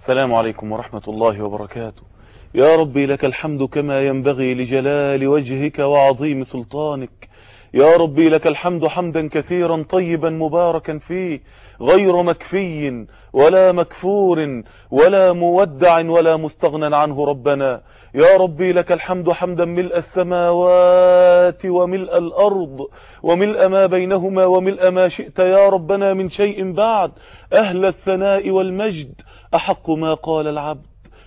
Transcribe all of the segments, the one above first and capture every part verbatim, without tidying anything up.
السلام عليكم ورحمة الله وبركاته. يا ربي لك الحمد كما ينبغي لجلال وجهك وعظيم سلطانك. يا ربي لك الحمد حمدا كثيرا طيبا مباركا فيه، غير مكفي ولا مكفور ولا مودع ولا مستغنى عنه ربنا. يا ربي لك الحمد حمدا ملء السماوات وملء الأرض وملء ما بينهما وملء ما شئت يا ربنا من شيء بعد. أهل الثناء والمجد أحق ما قال العبد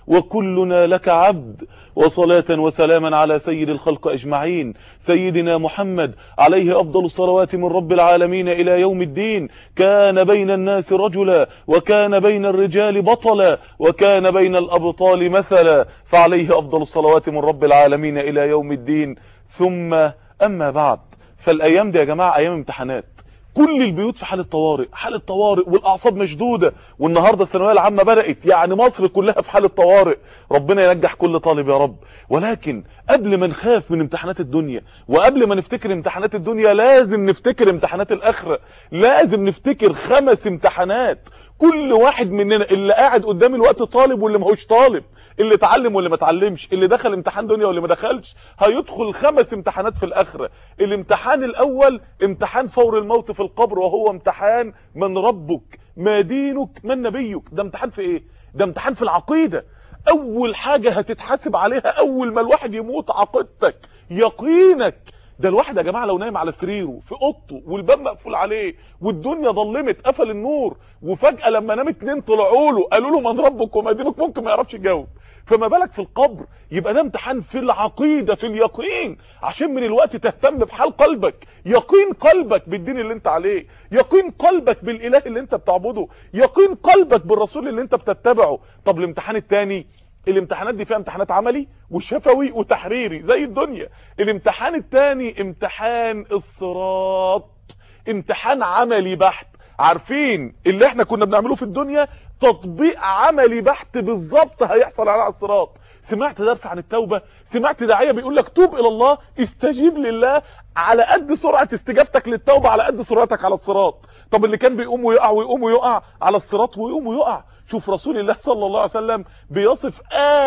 وكلنا لك عبد. وصلاة وسلاما على سيد الخلق أجمعين، سيدنا محمد عليه أفضل الصلوات من رب العالمين إلى يوم الدين. كان بين الناس رجلا وكان بين الرجال بطلا وكان بين الأبطال مثلا، فعليه أفضل الصلوات من رب العالمين إلى يوم الدين. ثم أما بعد، فالأيام دي يا جماعة أيام امتحانات، كل البيوت في حالة طوارئ، حالة طوارئ والأعصاب مشدودة. والنهاردة الثانوية العامة بدأت، يعني مصر كلها في حالة طوارئ. ربنا ينجح كل طالب يا رب. ولكن قبل ما نخاف من امتحانات الدنيا وقبل ما نفتكر امتحانات الدنيا لازم نفتكر امتحانات الآخرة. لازم نفتكر خمس امتحانات كل واحد مننا، اللي قاعد قدام الوقت طالب واللي ماهوش طالب، اللي اتعلم واللي ما اتعلمش، اللي دخل امتحان دنيا واللي ما دخلش، هيدخل خمس امتحانات في الآخرة. الامتحان الأول امتحان فور الموت في القبر، وهو امتحان من ربك ما دينك من نبيك. ده امتحان في ايه؟ ده امتحان في العقيدة. اول حاجة هتتحاسب عليها اول ما الواحد يموت عقيدتك، يقينك. ده الواحد يا جماعة لو نايم على سريره في اوضته والباب مقفول عليه والدنيا ظلمت، قفل النور، وفجأة لما نام اتنين طلعوا له قالوا له من ربك وما دينك، ممكن ما يعرفش يجاوب. فما بالك في القبر؟ يبقى ده امتحان في العقيدة، في اليقين، عشان من الوقت تهتم بحال قلبك، يقين قلبك بالدين اللي انت عليه، يقين قلبك بالاله اللي انت بتعبده، يقين قلبك بالرسول اللي انت بتتبعه. طب الامتحان التاني، الامتحانات دي فيها امتحانات عملي وشفوي وتحريري زي الدنيا. الامتحان التاني امتحان الصراط، امتحان عملي بحت. عارفين اللي احنا كنا بنعمله في الدنيا تطبيق عملي بحت بالظبط هيحصل على الصراط. سمعت درس عن التوبة، سمعت داعية بيقول لك توب الى الله، استجيب لله. على قد سرعة استجابتك للتوبة على قد سرعتك على الصراط. طب اللي كان بيقوم ويقع ويقوم ويقع على الصراط ويقوم ويقع، شوف رسول الله صلى الله عليه وسلم بيصف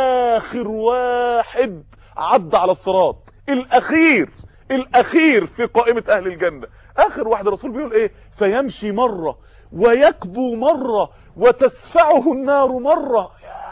اخر واحد عدى على الصراط، الاخير الاخير في قائمة اهل الجنة. اخر واحد الرسول بيقول ايه؟ فيمشي مرة ويكبو مرة وتسفعه النار مرة.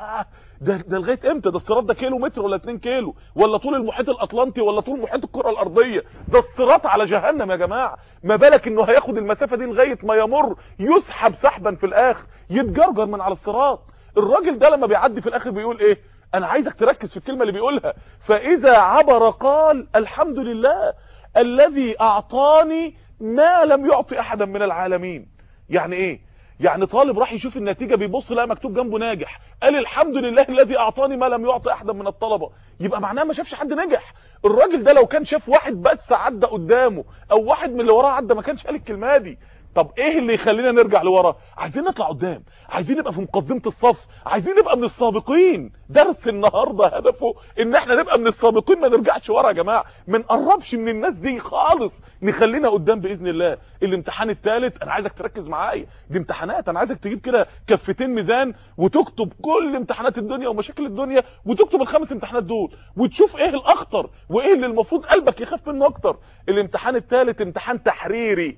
ده ده لغايه امتى؟ ده الصراط ده كيلو متر ولا اتنين كيلو ولا طول المحيط الاطلنطي ولا طول محيط الكره الارضيه؟ ده الصراط على جهنم يا جماعه. ما بالك انه هياخد المسافه دي لغايه ما يمر، يسحب سحبا في الاخر، يتجرجر من على الصراط. الراجل ده لما بيعدي في الاخر بيقول ايه؟ انا عايزك تركز في الكلمه اللي بيقولها. فاذا عبر قال الحمد لله الذي اعطاني ما لم يعطي احدا من العالمين. يعني ايه؟ يعني طالب راح يشوف النتيجة بيبص لقى مكتوب جنبه ناجح، قال الحمد لله الذي اعطاني ما لم يعطي احدا من الطلبة. يبقى معناه ما شافش حد نجح. الراجل ده لو كان شاف واحد بس عدى قدامه او واحد من اللي وراه عدى ما كانش قال الكلمة دي. طب ايه اللي يخلينا نرجع لورا؟ عايزين نطلع قدام، عايزين نبقى في مقدمة الصف، عايزين نبقى من السابقين. درس النهاردة هدفه ان احنا نبقى من السابقين، ما نرجعش ورا يا جماعة، ما نقربش من الناس دي خالص، نخلينا قدام باذن الله. الامتحان الثالث انا عايزك تركز معايا، دي امتحانات، انا عايزك تجيب كده كفتين ميزان وتكتب كل امتحانات الدنيا ومشاكل الدنيا وتكتب الخمس امتحانات دول وتشوف ايه الاخطر وايه اللي المفروض قلبك يخاف منه اكتر. الامتحان الثالث امتحان تحريري،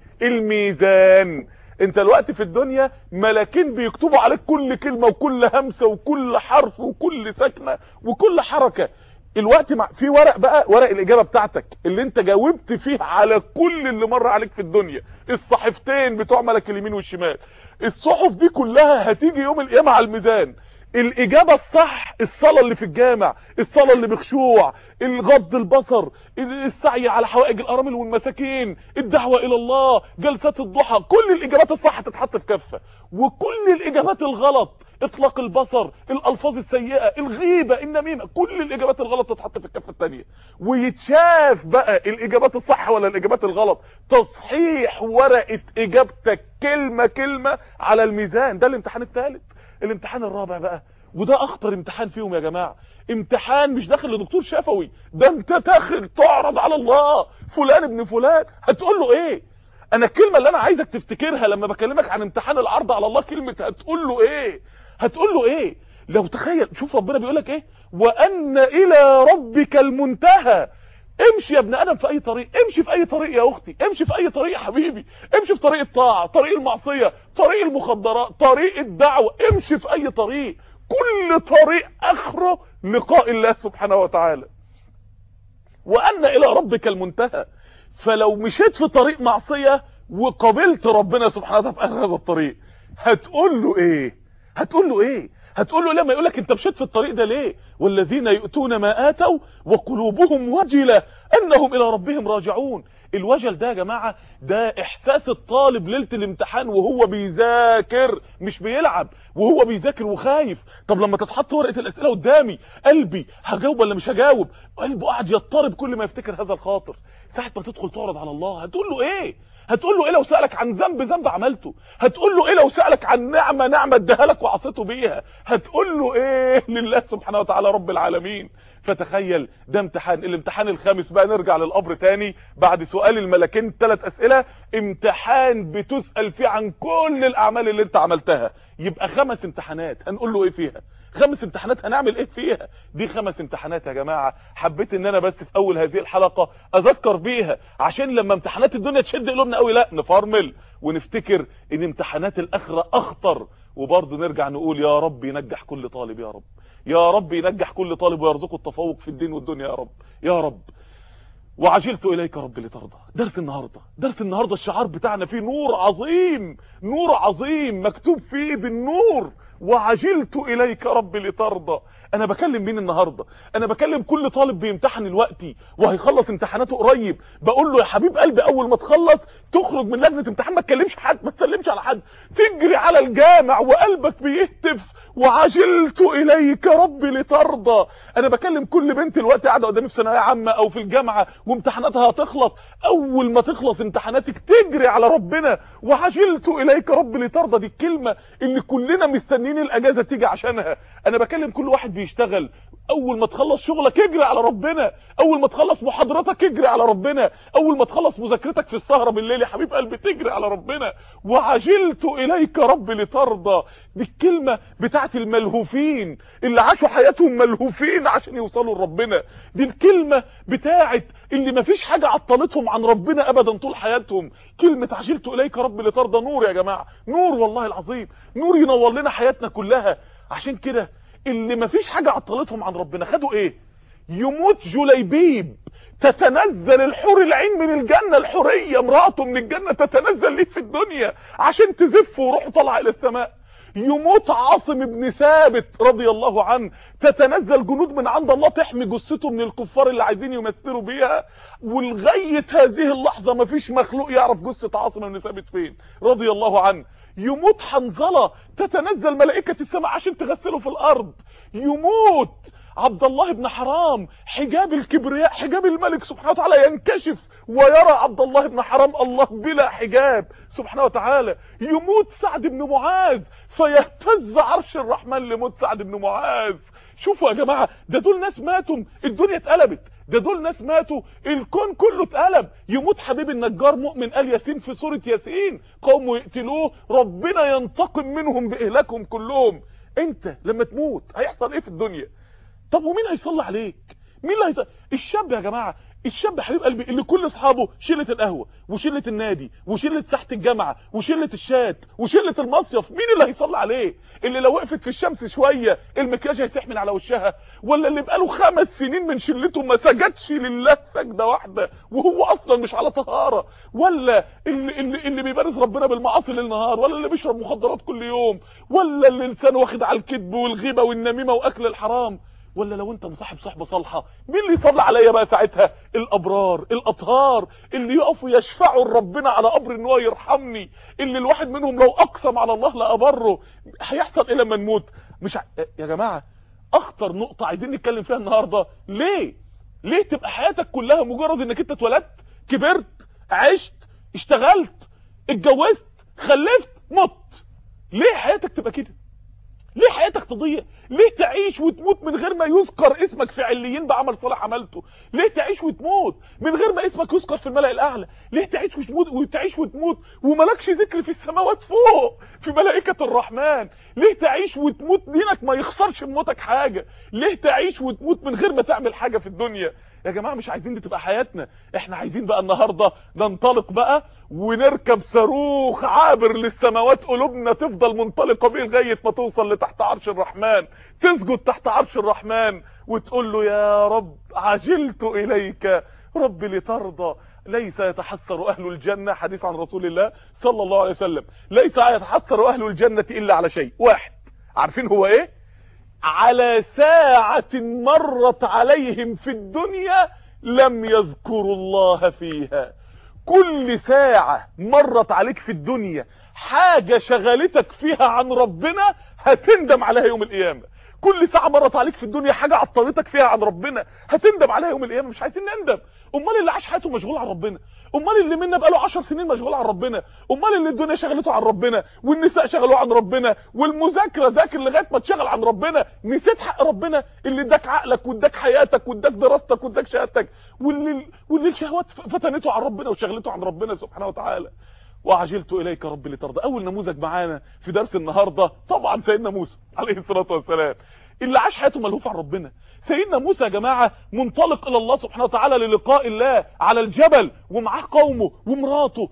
الميزان. انت الوقت في الدنيا ملاكين بيكتبوا عليك كل كلمة وكل همسة وكل حرف وكل سكنة وكل حركة. الوقت مع في ورق بقى، ورق الاجابة بتاعتك اللي انت جاوبت فيه على كل اللي مر عليك في الدنيا، الصحيفتين بتوع ملك اليمين والشمال. الصحف دي كلها هتيجي يوم القيامة على الميزان. الاجابة الصح الصلاة اللي في الجامع، الصلاة اللي بخشوع، الغض البصر، السعي على حوائج الارامل والمساكين، الدعوة الى الله، جلسات الضحى، كل الاجابات الصح تتحط في كفة، وكل الاجابات الغلط، اطلاق البصر، الالفاظ السيئة، الغيبة، النميمة، كل الاجابات الغلط تتحط في الكفة التانية. ويتشاف بقى الاجابات الصح ولا الاجابات الغلط، تصحيح ورقة اجابتك كلمة كلمة على الميزان. ده الامتحان الثالث. الامتحان الرابع بقى، وده اخطر امتحان فيهم يا جماعة، امتحان مش داخل لدكتور شفوي، ده انت داخل تعرض على الله، فلان ابن فلان، هتقول له ايه؟ انا الكلمة اللي انا عايزك تفتكرها لما بكلمك عن امتحان العرض على الله كلمة هتقول له ايه؟ هتقول له ايه؟ لو تخيل، شوف ربنا بيقولك ايه، وان الى ربك المنتهى. امشي يا ابن ادم في اي طريق، امشي في اي طريق يا اختي، امشي في اي طريق يا حبيبي، امشي في طريق الطاعه، طريق المعصيه، طريق المخدرات، طريق الدعوه، امشي في اي طريق، كل طريق اخره لقاء الله سبحانه وتعالى. وان الى ربك المنتهى. فلو مشيت في طريق معصيه وقابلت ربنا سبحانه وتعالى في هذا الطريق، هتقول له ايه؟ هتقول له ايه؟ هتقول له لما يقولك انت مشيت في الطريق ده ليه؟ والذين يؤتون ما آتوا وقلوبهم وجلة انهم الى ربهم راجعون. الوجل ده يا جماعة ده احساس الطالب ليلة الامتحان وهو بيذاكر، مش بيلعب، وهو بيذاكر وخايف. طب لما تتحط ورقة الاسئلة قدامي، قلبي هجاوب ولا مش هجاوب؟ قلبه قاعد يضطرب كل ما يفتكر هذا الخاطر. ساعة ما تدخل تعرض على الله هتقول له ايه؟ هتقول له ايه لو سألك عن ذنب ذنب عملته؟ هتقول له ايه لو سألك عن نعمة نعمة اداها لك وعصيته بيها؟ هتقول له ايه لله سبحانه وتعالى رب العالمين؟ فتخيل ده امتحان، الامتحان الخامس بقى. نرجع للقبر تاني بعد سؤال الملكين ثلاث اسئلة، امتحان بتسأل فيه عن كل الاعمال اللي انت عملتها. يبقى خمس امتحانات هنقول له ايه فيها؟ خمس امتحانات هنعمل ايه فيها؟ دي خمس امتحانات يا جماعة، حبيت ان انا بس في اول هذه الحلقة اذكر بيها، عشان لما امتحانات الدنيا تشد قلوبنا قوي لا نفرمل ونفتكر ان امتحانات الاخرة اخطر. وبرضه نرجع نقول يا رب ينجح كل طالب، يا رب يا رب ينجح كل طالب ويرزقه التفوق في الدين والدنيا يا رب يا رب. وعجلت اليك رب لترضى. درس النهارده درس النهارده الشعار بتاعنا فيه نور عظيم، نور عظيم مكتوب فيه بالنور وعجلت اليك رب لترضى. انا بكلم مين النهارده؟ انا بكلم كل طالب بيمتحن دلوقتي وهيخلص امتحاناته قريب. بقول له يا حبيب قلبي اول ما تخلص تخرج من لجنه امتحان ما تكلمش حد، ما تسلمش على حد، تجري على الجامع وقلبك بيهتف وعجلت اليك رب لترضى. انا بكلم كل بنت دلوقتي قاعده قدامي في ثانويه عامه او في الجامعه وامتحاناتها هتخلص، اول ما تخلص امتحاناتك تجري على ربنا وعجلت اليك رب لترضى. دي الكلمه اللي كلنا مستنيين الاجازه تيجي عشانها. انا بكلم كل واحد بيشتغل، اول ما تخلص شغلك اجري على ربنا، اول ما تخلص محاضرتك اجري على ربنا، اول ما تخلص مذاكرتك في السهره بالليل يا حبيب قلبي تجري على ربنا وعجلت اليك رب لترضى. دي الكلمه بتاعت الملهوفين اللي عاشوا حياتهم ملهوفين عشان يوصلوا لربنا. دي الكلمه بتاعت اللي مفيش حاجه عطلتهم عن ربنا ابدا طول حياتهم. كلمه عجلت اليك رب لترضى نور يا جماعه، نور والله العظيم، نور ينور لنا حياتنا كلها. عشان كده اللي مفيش حاجه عطلتهم عن ربنا خدوا ايه؟ يموت جليبيب تتنزل الحور العين من الجنه، الحوريه امراته من الجنه تتنزل ليه في الدنيا عشان تزف وروحه طالعه الى السماء. يموت عاصم بن ثابت رضي الله عنه تتنزل جنود من عند الله تحمي جثته من الكفار اللي عايزين يمثلوا بيها. ولغايه هذه اللحظه مفيش مخلوق يعرف جثه عاصم بن ثابت فين رضي الله عنه. يموت حنظله تتنزل ملائكه السماء عشان تغسله في الارض. يموت عبد الله بن حرام حجاب الكبرياء حجاب الملك سبحانه وتعالى ينكشف ويرى عبد الله بن حرام الله بلا حجاب سبحانه وتعالى. يموت سعد بن معاذ فيهتز عرش الرحمن لموت سعد بن معاذ. شوفوا يا جماعه ده دول ناس ماتوا الدنيا اتقلبت، ده دول ناس ماتوا الكون كله اتقلب. يموت حبيب النجار مؤمن آل ياسين في سوره ياسين قوموا يقتلوه ربنا ينتقم منهم باهلاكهم كلهم. انت لما تموت هيحصل ايه في الدنيا؟ طب ومين هيصلي عليك؟ مين اللي هيصلي؟ الشاب يا جماعه، الشاب حبيب قلبي اللي كل اصحابه شله القهوه وشله النادي وشله تحت الجامعه وشله الشات وشله المصيف، مين اللي هيصلي عليه؟ اللي لو وقفت في الشمس شويه المكياج هيسحمن على وشها؟ ولا اللي بقاله خمس سنين من شلته ما سجدش لله سجده واحده وهو اصلا مش على طهاره؟ ولا اللي اللي, اللي بيبارز ربنا بالمعاصي ليل نهار؟ ولا اللي بيشرب مخدرات كل يوم؟ ولا اللي لسانه واخد على الكذب والغيبه والنميمه واكل الحرام؟ ولا لو انت مصاحب صحبه صالحه مين اللي يصلي عليا بقى ساعتها؟ الابرار الاطهار اللي يقفوا يشفعوا لربنا على قبر ان هو يرحمني، اللي الواحد منهم لو اقسم على الله لابره. هيحصل ايه لما نموت؟ مش ع... يا جماعه اخطر نقطه عايزين نتكلم فيها النهارده، ليه ليه تبقى حياتك كلها مجرد انك انت اتولدت كبرت عشت اشتغلت اتجوزت خلفت مت؟ ليه حياتك تبقى كده؟ ليه حياتك تضيع؟ ليه تعيش وتموت من غير ما يذكر اسمك في عليين بعمل صالح عملته؟ ليه تعيش وتموت من غير ما اسمك يذكر في الملأ الاعلى؟ ليه تعيش وتموت وتعيش وتموت وملكش ذكر في السماوات فوق في ملائكة الرحمن؟ ليه تعيش وتموت دينك ما يخسرش من موتك حاجة؟ ليه تعيش وتموت من غير ما تعمل حاجة في الدنيا؟ يا جماعة مش عايزين دي تبقى حياتنا، احنا عايزين بقى النهاردة ننطلق بقى ونركب صاروخ عابر للسماوات، قلوبنا تفضل منطلقة بيه لغاية ما توصل لتحت عرش الرحمن، تسجد تحت عرش الرحمن وتقول له يا رب عجلت إليك رب لترضى. ليس يتحسر أهل الجنة، حديث عن رسول الله صلى الله عليه وسلم، ليس يتحسر أهل الجنة إلا على شيء واحد، عارفين هو إيه؟ على ساعة مرت عليهم في الدنيا لم يذكروا الله فيها. كل ساعة مرت عليك في الدنيا حاجة شغلتك فيها عن ربنا هتندم عليها يوم القيامة. كل ساعة مرت عليك في الدنيا حاجة عطلتك فيها عن ربنا هتندم عليها يوم القيامة. مش عايزين نندم. امال اللي عاش حياته مشغول عن ربنا، امال اللي منا بقاله عشر سنين مشغول عن ربنا، امال اللي الدنيا شغلته عن ربنا والنساء شغلوه عن ربنا والمذاكره ذاكر لغايه ما تشغل عن ربنا، نسيت حق ربنا اللي اداك عقلك واداك حياتك واداك دراستك واداك شهادتك، واللي واللي الشهوات فتنته عن ربنا وشغلته عن ربنا سبحانه وتعالى. وعجلت اليك رب لترضى. اول نموذج معانا في درس النهارده طبعا سيدنا موسى عليه الصلاه والسلام، اللي عاش حياته ملهوف عن ربنا. سيدنا موسى يا جماعه منطلق الى الله سبحانه وتعالى للقاء الله على الجبل ومعاه قومه ومراته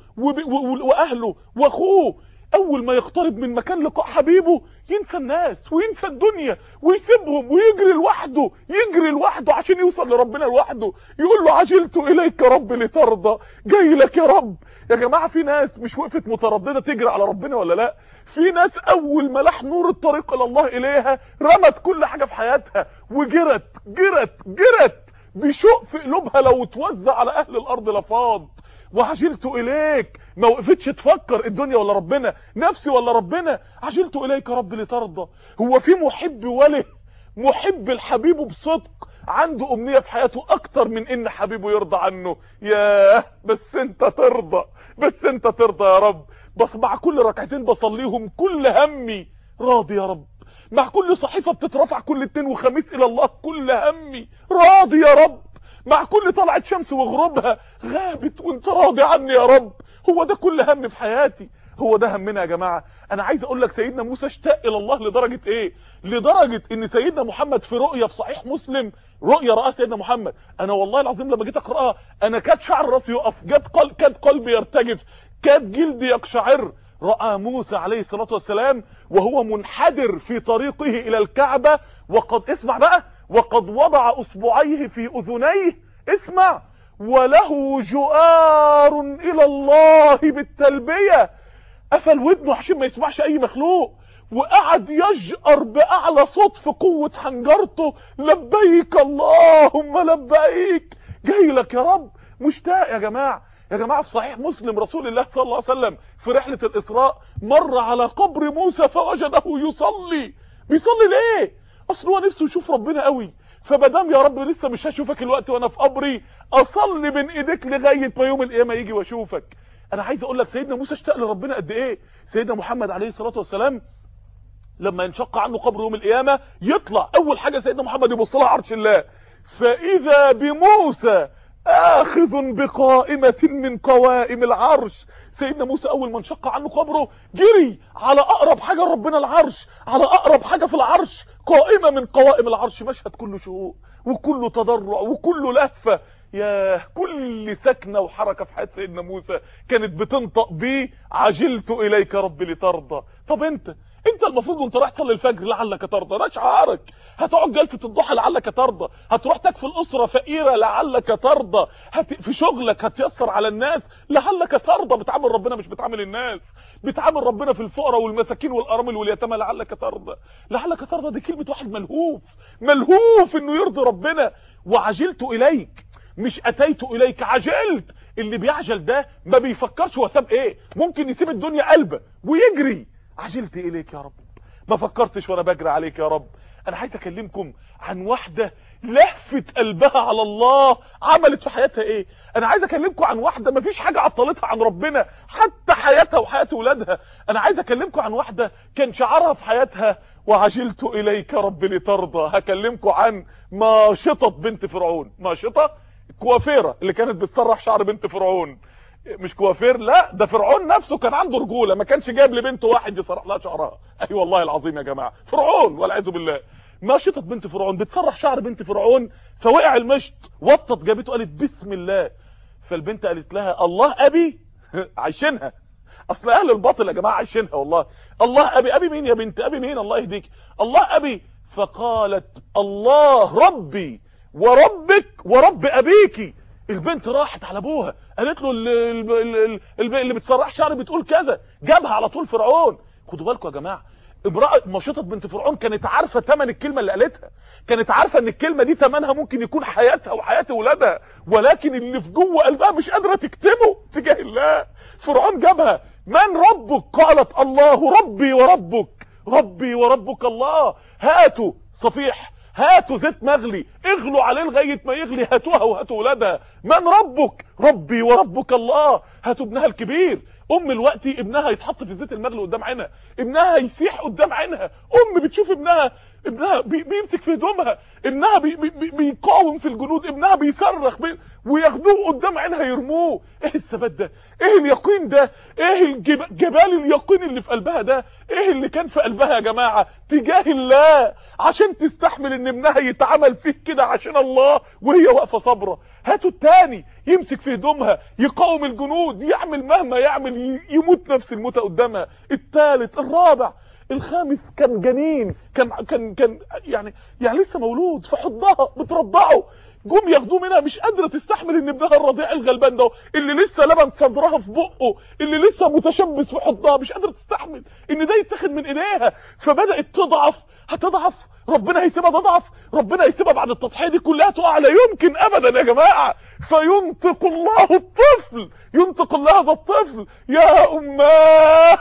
واهله واخوه. اول ما يقترب من مكان لقاء حبيبه ينسى الناس وينسى الدنيا ويسيبهم ويجري لوحده، يجري لوحده عشان يوصل لربنا لوحده. يقول له عجلت اليك رب لترضى، جاي لك يا رب. يا جماعه في ناس مش وقفت متردده تجري على ربنا ولا لا؟ في ناس اول ما لاح نور الطريق الى الله اليها رمت كل حاجه في حياتها وجرت جرت جرت بشوق في قلوبها لو توزع على اهل الارض لفاض. وعجلت اليك ما وقفتش تفكر الدنيا ولا ربنا، نفسي ولا ربنا. عجلت اليك رب لترضى. هو في محب وله محب الحبيب بصدق عنده امنيه في حياته اكتر من ان حبيبه يرضى عنه؟ ياه بس انت ترضى، بس انت ترضى يا رب. بس مع كل ركعتين بصليهم كل همي راضي يا رب، مع كل صحيفه بتترفع كل اثنين وخميس الى الله كل همي راضي يا رب، مع كل طلعت شمس وغروبها غابت وانت راضي عني يا رب. هو ده كل هم في حياتي، هو ده همنا يا جماعه. انا عايز اقول لك سيدنا موسى اشتاق الى الله لدرجه ايه؟ لدرجه ان سيدنا محمد في رؤيه في صحيح مسلم، رؤيه رأى سيدنا محمد، انا والله العظيم لما جيت اقراها انا كاد شعر راسي يقف، كاد قلب كاد قلبي يرتجف، كاد جلدي يقشعر. رأى موسى عليه الصلاه والسلام وهو منحدر في طريقه الى الكعبه، وقد اسمع بقى، وقد وضع اصبعيه في اذنيه، اسمع، وله جؤار الى الله بالتلبيه. قفل ودنه عشان ما يسمعش اي مخلوق، وقعد يجأر باعلى صوت في قوه حنجرته، لبيك اللهم لبيك، جاي لك يا رب. مشتاق يا جماعه. يا جماعه في صحيح مسلم رسول الله صلى الله عليه وسلم في رحله الاسراء مر على قبر موسى فوجده يصلي. بيصلي ليه؟ اصل هو نفسه يشوف ربنا قوي، فمادام يا رب لسه مش هشوفك الوقت وانا في قبري اصلي بين ايديك لغايه ما يوم القيامه يجي واشوفك. انا عايز اقول لك سيدنا موسى اشتاق لربنا قد ايه. سيدنا محمد عليه الصلاه والسلام لما ينشق عنه قبر يوم القيامه يطلع اول حاجه سيدنا محمد يبص لها عرش الله، فاذا بموسى اخذ بقائمه من قوائم العرش. سيدنا موسى اول ما انشق عنه قبره جري على اقرب حاجه لربنا العرش، على اقرب حاجه في العرش قائمه من قوائم العرش، مشهد كله شهوق وكله تضرع وكله لهفه. يا كل سكنه وحركه في حياه سيدنا موسى كانت بتنطق بيه عجلت اليك رب لترضى. طب انت انت المفروض وانت رايح تصلي الفجر لعلك ترضى، ده شعارك. هتقعد جلسه الضحى لعلك ترضى، هتروح تكفل اسره فقيره لعلك ترضى، هت... في شغلك هتيسر على الناس لعلك ترضى. بتعامل ربنا مش بتعامل الناس، بتعامل ربنا في الفقراء والمساكين والارامل واليتامى لعلك ترضى. لعلك ترضى دي كلمه واحد ملهوف ملهوف انه يرضي ربنا. وعجلت اليك مش اتيت اليك، عجلت. اللي بيعجل ده ما بيفكرش هو ساب ايه، ممكن يسيب الدنيا قلبه ويجري. عجلت اليك يا رب، ما فكرتش وانا بجري عليك يا رب. انا عايز اكلمكم عن واحده لهفت قلبها على الله عملت في حياتها ايه. انا عايز اكلمكم عن واحده ما فيش حاجه عطلتها عن ربنا حتى حياتها وحياه اولادها. انا عايز اكلمكم عن واحده كان شعارها في حياتها وعجلت اليك رب لترضى. هكلمكم عن ماشطه بنت فرعون. ماشطه الكوافيره اللي كانت بتسرح شعر بنت فرعون. مش كوافير، لا ده فرعون نفسه كان عنده رجوله، ما كانش جايب لبنته واحد يسرح لها شعرها. اي أيوة والله العظيم يا جماعه، فرعون والعياذ بالله. مشطت بنت فرعون بتسرح شعر بنت فرعون، فوقع المشط، وطت جابته قالت بسم الله. فالبنت قالت لها الله ابي. عايشينها، اصل اهل الباطل يا جماعه عايشينها والله. الله ابي، ابي مين يا بنت؟ ابي مين؟ الله يهديك. الله ابي. فقالت الله ربي وربك ورب ابيكي. البنت راحت على ابوها قالت له اللي, اللي بتسرح شعري بتقول كذا، جابها على طول فرعون. خدوا بالكم يا جماعه، امراه مشيطه بنت فرعون كانت عارفه ثمن الكلمه اللي قالتها، كانت عارفه ان الكلمه دي ثمنها ممكن يكون حياتها وحياه اولادها، ولكن اللي في جوه قلبها مش قادره تكتمه تجاه الله. فرعون جابها، من ربك؟ قالت الله ربي وربك، ربي وربك الله. هاتوا صفيح، هاتوا زيت مغلي، اغلوا عليه لغايه ما يغلي، هاتوها وهاتوا ولادها. من ربك؟ ربي وربك الله. هاتوا ابنها الكبير. ام الوقت ابنها يتحط في الزيت المغلي قدام عينها، ابنها يسيح قدام عينها، ام بتشوف ابنها ابنها بي بيمسك في هدومها، ابنها بي بي بيقاوم في الجنود، ابنها بيصرخ بي وياخدوه قدام عينها يرموه. ايه الثبات ده؟ ايه اليقين ده؟ ايه الجب... جبال اليقين اللي في قلبها ده؟ ايه اللي كان في قلبها يا جماعه تجاه الله عشان تستحمل ان ابنها يتعمل فيه كده عشان الله وهي واقفه صابره؟ هاتوا التاني يمسك في هدومها، يقاوم الجنود، يعمل مهما يعمل، يموت نفس الموتة قدامها. الثالث، الرابع، الخامس كان جنين، كان كان كان يعني يعني لسه مولود في حضنها بترضعه، جم ياخدوه منها مش قادره تستحمل ان ابنها الرضيع الغلبان ده اللي لسه لبن صدرها في بقه، اللي لسه متشبث في حضنها، مش قادره تستحمل ان ده يتاخد من ايديها، فبدات تضعف. هتضعف؟ ربنا هيسيبها تضعف؟ ربنا هيسيبها بعد التضحيه دي كلها تقع؟ لا يمكن ابدا يا جماعه. فينطق الله الطفل، ينطق الله هذا الطفل، يا اماه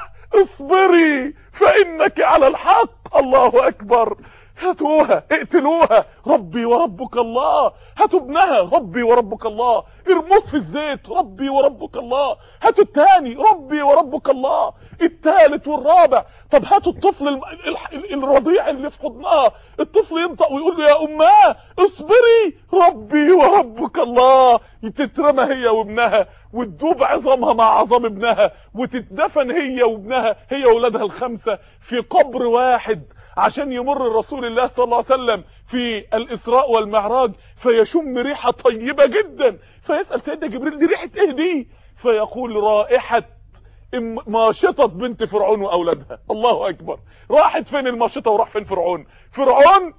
اصبري فانك على الحق. الله اكبر. هاتوها اقتلوها، ربي وربك الله. هاتوا ابنها، ربي وربك الله. ارموه في الزيت، ربي وربك الله. هاتوا الثاني، ربي وربك الله. الثالث والرابع. طب هاتوا الطفل ال... ال... الرضيع اللي في حضنها، الطفل ينطق ويقول له يا اماه اصبري ربي وربك الله. تترمى هي وابنها وتدوب عظامها مع عظام ابنها وتتدفن هي وابنها، هي واولادها الخمسه في قبر واحد، عشان يمر رسول الله صلى الله عليه وسلم في الاسراء والمعراج فيشم ريحه طيبه جدا، فيسال سيدنا جبريل دي ريحه ايه دي؟ فيقول رائحه ماشطه بنت فرعون واولادها. الله اكبر. راحت فين الماشطه وراح فين فرعون؟ فرعون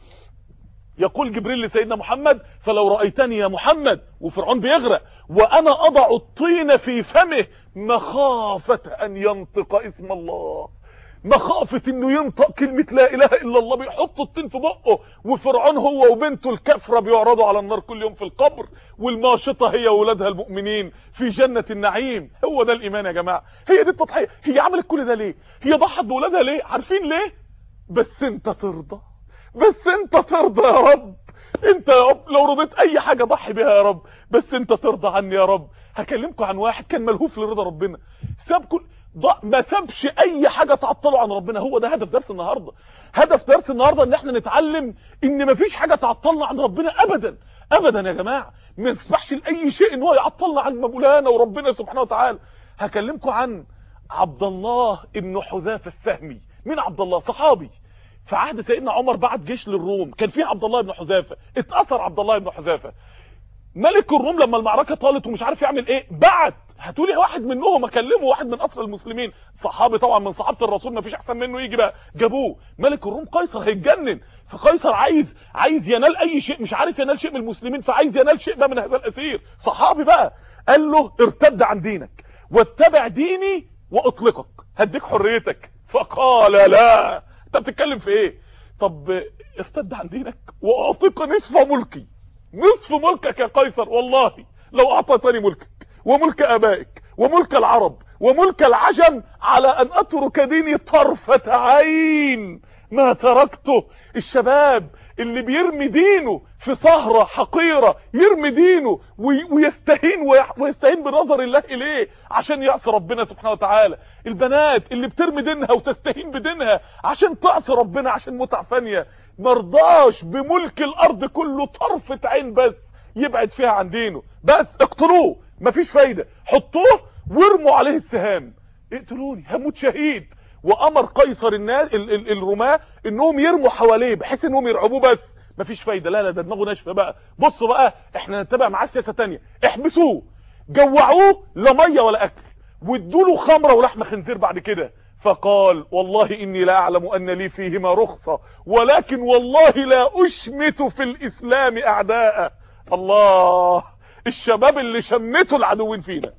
يقول جبريل لسيدنا محمد فلو رأيتني يا محمد، وفرعون بيغرق، وانا اضع الطين في فمه مخافة ان ينطق اسم الله، مخافة انه ينطق كلمة لا اله الا الله، بيحط الطين في بقه. وفرعون هو وبنته الكفرة بيعرضوا على النار كل يوم في القبر، والماشطة هي وولادها المؤمنين في جنة النعيم. هو ده الايمان يا جماعة، هي دي التضحية. هي عملت كل ده ليه؟ هي ضحت بولادها ليه؟ عارفين ليه؟ بس انت ترضى، بس انت ترضى يا رب. انت يا رب لو رضيت اي حاجة ضحي بها يا رب، بس انت ترضى عني يا رب. هكلمكم عن واحد كان ملهوف لرضا ربنا، ساب كل ما سابش اي حاجة تعطله عن ربنا. هو ده هدف درس النهاردة. هدف درس النهاردة ان احنا نتعلم ان مفيش حاجة تعطلنا عن ربنا ابدا ابدا يا جماعة. ما نسمحش لاي شيء ان هو يعطلنا عن مولانا وربنا سبحانه وتعالى. هكلمكم عن عبد الله ابن حذافة السهمي. مين عبد الله؟ صحابي في عهد سيدنا عمر بعت جيش للروم، كان فيه عبد الله بن حذافة، اتأثر عبد الله بن حذافة. ملك الروم لما المعركة طالت ومش عارف يعمل ايه، بعت هاتولي واحد منهم اكلمه، واحد من اسرى المسلمين، صحابي طبعا من صحابة الرسول، مفيش احسن منه يجي بقى. جابوه. ملك الروم قيصر هيتجنن، فقيصر عايز عايز ينال اي شيء، مش عارف ينال شيء من المسلمين، فعايز ينال شيء بقى من هذا الاسير. صحابي بقى قال له ارتد عن دينك واتبع ديني واطلقك، هديك حريتك. فقال لا، انت بتتكلم في ايه؟ طب ارتد عن دينك واعطيك نصف ملكي، نصف ملكك يا قيصر، والله لو اعطيتني ملكك وملك ابائك وملك العرب وملك العجم على ان اترك ديني طرفة عين ما تركته. الشباب اللي بيرمي دينه في سهرة حقيرة، يرمي دينه ويستهين ويستهين بنظر الله اليه عشان يعصي ربنا سبحانه وتعالى. البنات اللي بترمي دينها وتستهين بدينها عشان تعصي ربنا عشان متع ثانية. مرضاش بملك الارض كله طرفة عين بس يبعد فيها عن دينه، بس اقتلوه مفيش فايدة، حطوه وارموا عليه السهام، اقتلوني هموت شهيد. وامر قيصر الناس الرماة انهم يرموا حواليه بحيث انهم يرعبوه، بس مفيش فايده. لا لا ده دماغه ناشفه بقى. بصوا بقى احنا نتبع معاه سياسه ثانيه، احبسوه، جوعوه لا ميه ولا اكل، وادوا له خمره ولحم خنزير بعد كده. فقال والله اني لا اعلم ان لي فيهما رخصه، ولكن والله لا اشمت في الاسلام اعداء. الله، الشباب اللي شمتوا العدوين فينا،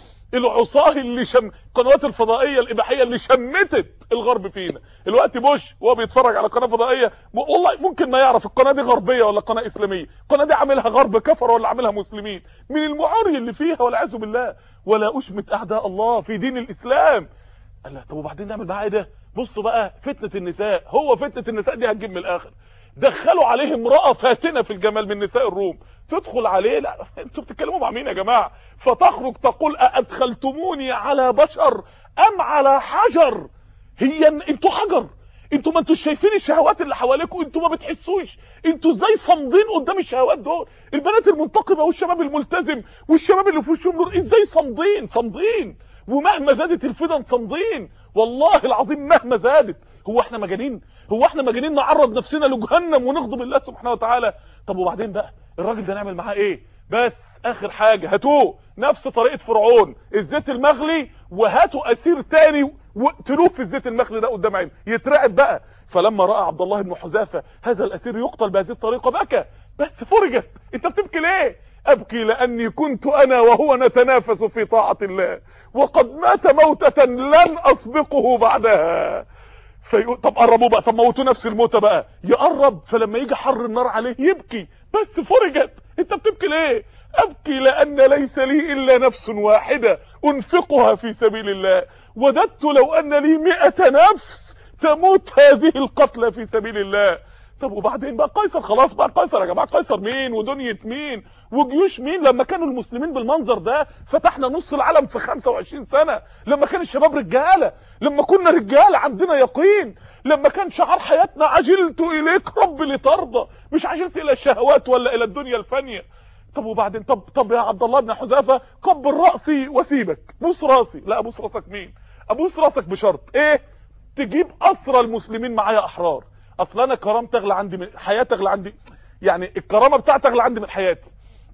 العصاه اللي شم القنوات الفضائيه الاباحيه اللي شمتت الغرب فينا. الوقت بوش وهو بيتفرج على قناه فضائيه والله ممكن ما يعرف القناه دي غربيه ولا قناه اسلاميه، القناه دي عاملها غرب كفر ولا عاملها مسلمين، من المعاري اللي فيها والعياذ بالله. ولا اشمت اعداء الله في دين الاسلام. قال لا طب وبعدين نعمل معاه ايه ده؟ بصوا بقى فتنه النساء، هو فتنه النساء دي هتجيب من الاخر. دخلوا عليه امراه فاتنه في الجمال من نساء الروم، تدخل عليه، لا انتوا بتتكلموا مع مين يا جماعه؟ فتخرج تقول أأدخلتموني على بشر ام على حجر؟ هي انتوا حجر؟ انتوا ما انتوا شايفين الشهوات اللي حواليكم؟ انتوا ما بتحسوش؟ انتوا ازاي صامدين قدام الشهوات دول؟ البنات المنتقبه والشباب الملتزم والشباب اللي في وشهم نور ازاي صامدين؟ صامدين، ومهما زادت الفتن صامدين والله العظيم مهما زادت. هو احنا مجانين؟ هو احنا مجانين نعرض نفسنا لجهنم ونغضب الله سبحانه وتعالى؟ طب وبعدين بقى الراجل ده نعمل معاه ايه؟ بس اخر حاجه هاتوه نفس طريقه فرعون، الزيت المغلي، وهاتوا اسير تاني واقتلوه في الزيت المغلي ده قدام عينه يترعب بقى. فلما راى عبد الله بن حذافه هذا الاسير يقتل بهذه الطريقه بكى، بس فرجت. انت بتبكي ليه؟ ابكي لاني كنت انا وهو نتنافس في طاعه الله، وقد مات موتة لن اسبقه بعدها. فيقول طب قربوا بقى، طب موتوا نفس الموتة بقى. يقرب، فلما يجي حر النار عليه يبكي، بس فرجت. انت بتبكي ليه؟ ابكي لان ليس لي الا نفس واحدة انفقها في سبيل الله، وددت لو ان لي مئة نفس تموت هذه القتلى في سبيل الله. طب وبعدين بقى قيصر؟ خلاص بقى قيصر يا جماعه، قيصر مين ودنيا مين وجيوش مين؟ لما كانوا المسلمين بالمنظر ده فتحنا نص العالم في خمسة وعشرين سنة، لما كان الشباب رجاله، لما كنا رجاله عندنا يقين، لما كان شعار حياتنا عجلت اليك رب لترضى، مش عجلت الى الشهوات ولا الى الدنيا الفانيه. طب وبعدين؟ طب طب يا عبد الله بن حذافه قبل راسي وسيبك، بوس راسي. لا ابوس راسك مين؟ ابوس راسك بشرط ايه؟ تجيب اسرى المسلمين معايا احرار. اصل انا كرامه تغلى عندي من حياتي، تغلى عندي، يعني الكرامه بتاعتي تغلى عندي من حياتي،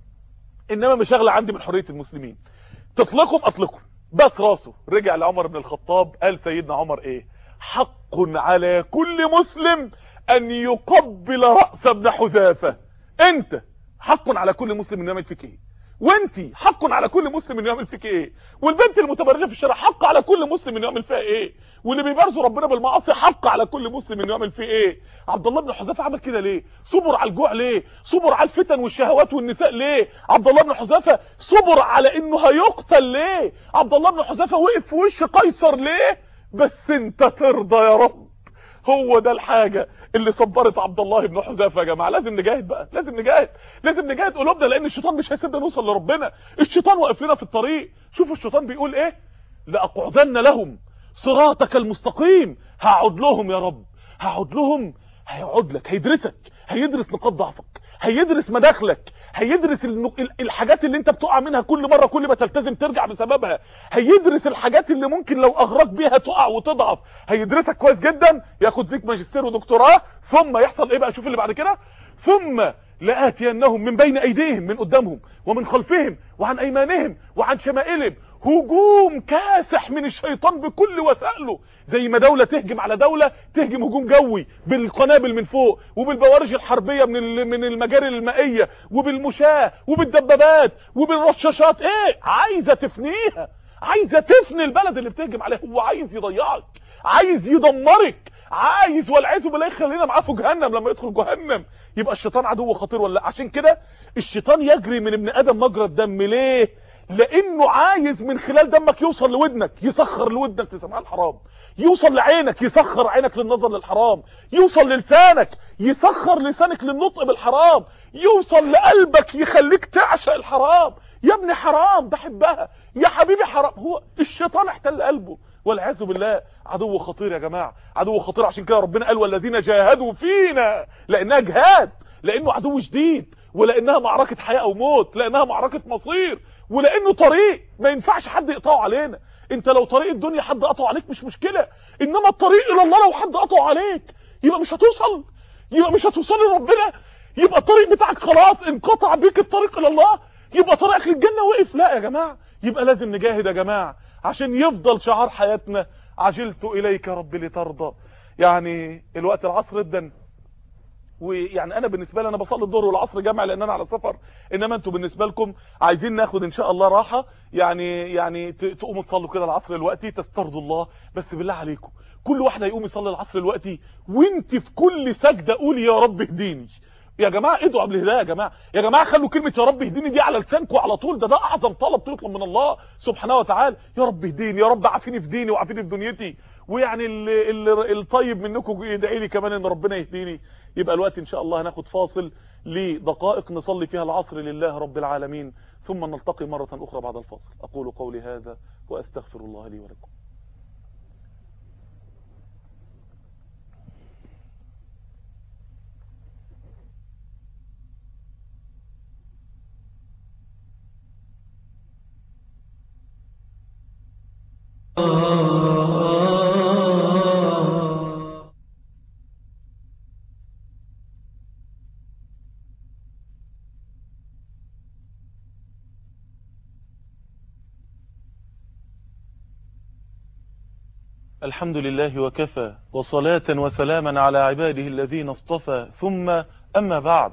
انما مش اغلى عندي من حريه المسلمين. تطلقهم اطلقهم، بس راسه. رجع لعمر بن الخطاب، قال سيدنا عمر ايه؟ حق على كل مسلم ان يقبل راس ابن حذافه. انت حق على كل مسلم انه يعمل فيك ايه، وانتي حق على كل مسلم انه يعمل فيك ايه، والبنت المتبرجه في الشارع حق على كل مسلم انه يعمل فيها ايه، واللي بيبارزوا ربنا بالمعاصي حق على كل مسلم انه يعمل فيه ايه. عبد الله بن حذافه عمل كده ليه؟ صبر على الجوع ليه؟ صبر على الفتن والشهوات والنساء ليه؟ عبد الله بن حذافه صبر على انه هيقتل ليه؟ عبد الله بن حذافه وقف في وش قيصر ليه؟ بس انت ترضى يا رب. هو ده الحاجة اللي صبرت عبد الله بن حذافه يا جماعه. لازم نجاهد بقى، لازم نجاهد، لازم نجاهد قلوبنا، لان الشيطان مش هيسيبنا نوصل لربنا. الشيطان واقف لنا في الطريق. شوفوا الشيطان بيقول ايه؟ لاقعدن لهم صراطك المستقيم. هقعد لهم يا رب، هقعد لهم. هيقعد لك، هيدرسك، هيدرس نقاط ضعفك، هيدرس مداخلك، هيدرس الحاجات اللي انت بتقع منها كل مرة كل ما تلتزم ترجع بسببها، هيدرس الحاجات اللي ممكن لو اغرق بيها تقع وتضعف، هيدرسك كويس جدا، ياخد فيك ماجستير ودكتوراه. ثم يحصل ايه بقى؟ شوف اللي بعد كده. ثم لآتينهم من بين ايديهم، من قدامهم ومن خلفهم وعن ايمانهم وعن شمائلهم، هجوم كاسح من الشيطان بكل وسائله. زي ما دولة تهجم على دولة، تهجم هجوم جوي بالقنابل من فوق، وبالبوارج الحربية من من المجاري المائية، وبالمشاة، وبالدبابات، وبالرشاشات. ايه عايزة تفنيها، عايزة تفني البلد اللي بتهجم عليها. هو عايز يضيعك، عايز يدمرك، عايز والعياذ بالله يخلينا معاه في جهنم. لما يدخل جهنم يبقى الشيطان عدو خطير ولا لا؟ عشان كده الشيطان يجري من ابن ادم مجرى الدم. ليه؟ لانه عايز من خلال دمك يوصل لودنك، يسخر لودنك لسماع الحرام، يوصل لعينك، يسخر عينك للنظر للحرام، يوصل للسانك، يسخر لسانك للنطق بالحرام، يوصل لقلبك يخليك تعشق الحرام. يا ابني حرام بحبها، يا حبيبي حرام. هو الشيطان احتل قلبه والعياذ بالله. عدو خطير يا جماعه، عدو خطير. عشان كده ربنا قال والذين جاهدوا فينا، لانها جهاد، لانه عدو شديد، ولانها معركه حياه او موت، لانها معركه مصير. ولانه طريق ما ينفعش حد يقطعه علينا. انت لو طريق الدنيا حد قطعه عليك مش مشكلة، انما الطريق الى الله لو حد قطعه عليك يبقى مش هتوصل، يبقى مش هتوصل لربنا، يبقى الطريق بتاعك خلاص انقطع بيك الطريق الى الله، يبقى طريقك للجنة وقف. لا يا جماعة، يبقى لازم نجاهد يا جماعة عشان يفضل شعار حياتنا عجلت اليك ربي لترضى. يعني الوقت العصر جدا، ويعني انا بالنسبه لي انا بصلي الظهر والعصر جمع لان انا على سفر، انما انتوا بالنسبه لكم عايزين ناخد ان شاء الله راحه، يعني يعني تقوموا تصلوا كده العصر دلوقتي تسترضوا الله. بس بالله عليكم كل واحد هيقوم يصلي العصر دلوقتي وانت في كل سجده قولي يا رب اهديني. يا جماعه ادعوا قبل الهدايه، يا جماعه يا جماعه خلوا كلمه يا رب اهديني دي على لسانكم على طول، ده ده اعظم طلب تطلب من الله سبحانه وتعالى. يا رب اهديني، يا رب عافيني في ديني وعافيني في دنيتي. ويعني الطيب منكم يدعي لي كمان ان ربنا يهديني. يبقى الوقت ان شاء الله هناخد فاصل لدقائق نصلي فيها العصر لله رب العالمين، ثم نلتقي مرة اخرى بعد الفاصل. اقول قولي هذا واستغفر الله لي ولكم. الحمد لله وكفى، وصلاة وسلاما على عباده الذين اصطفى، ثم أما بعد.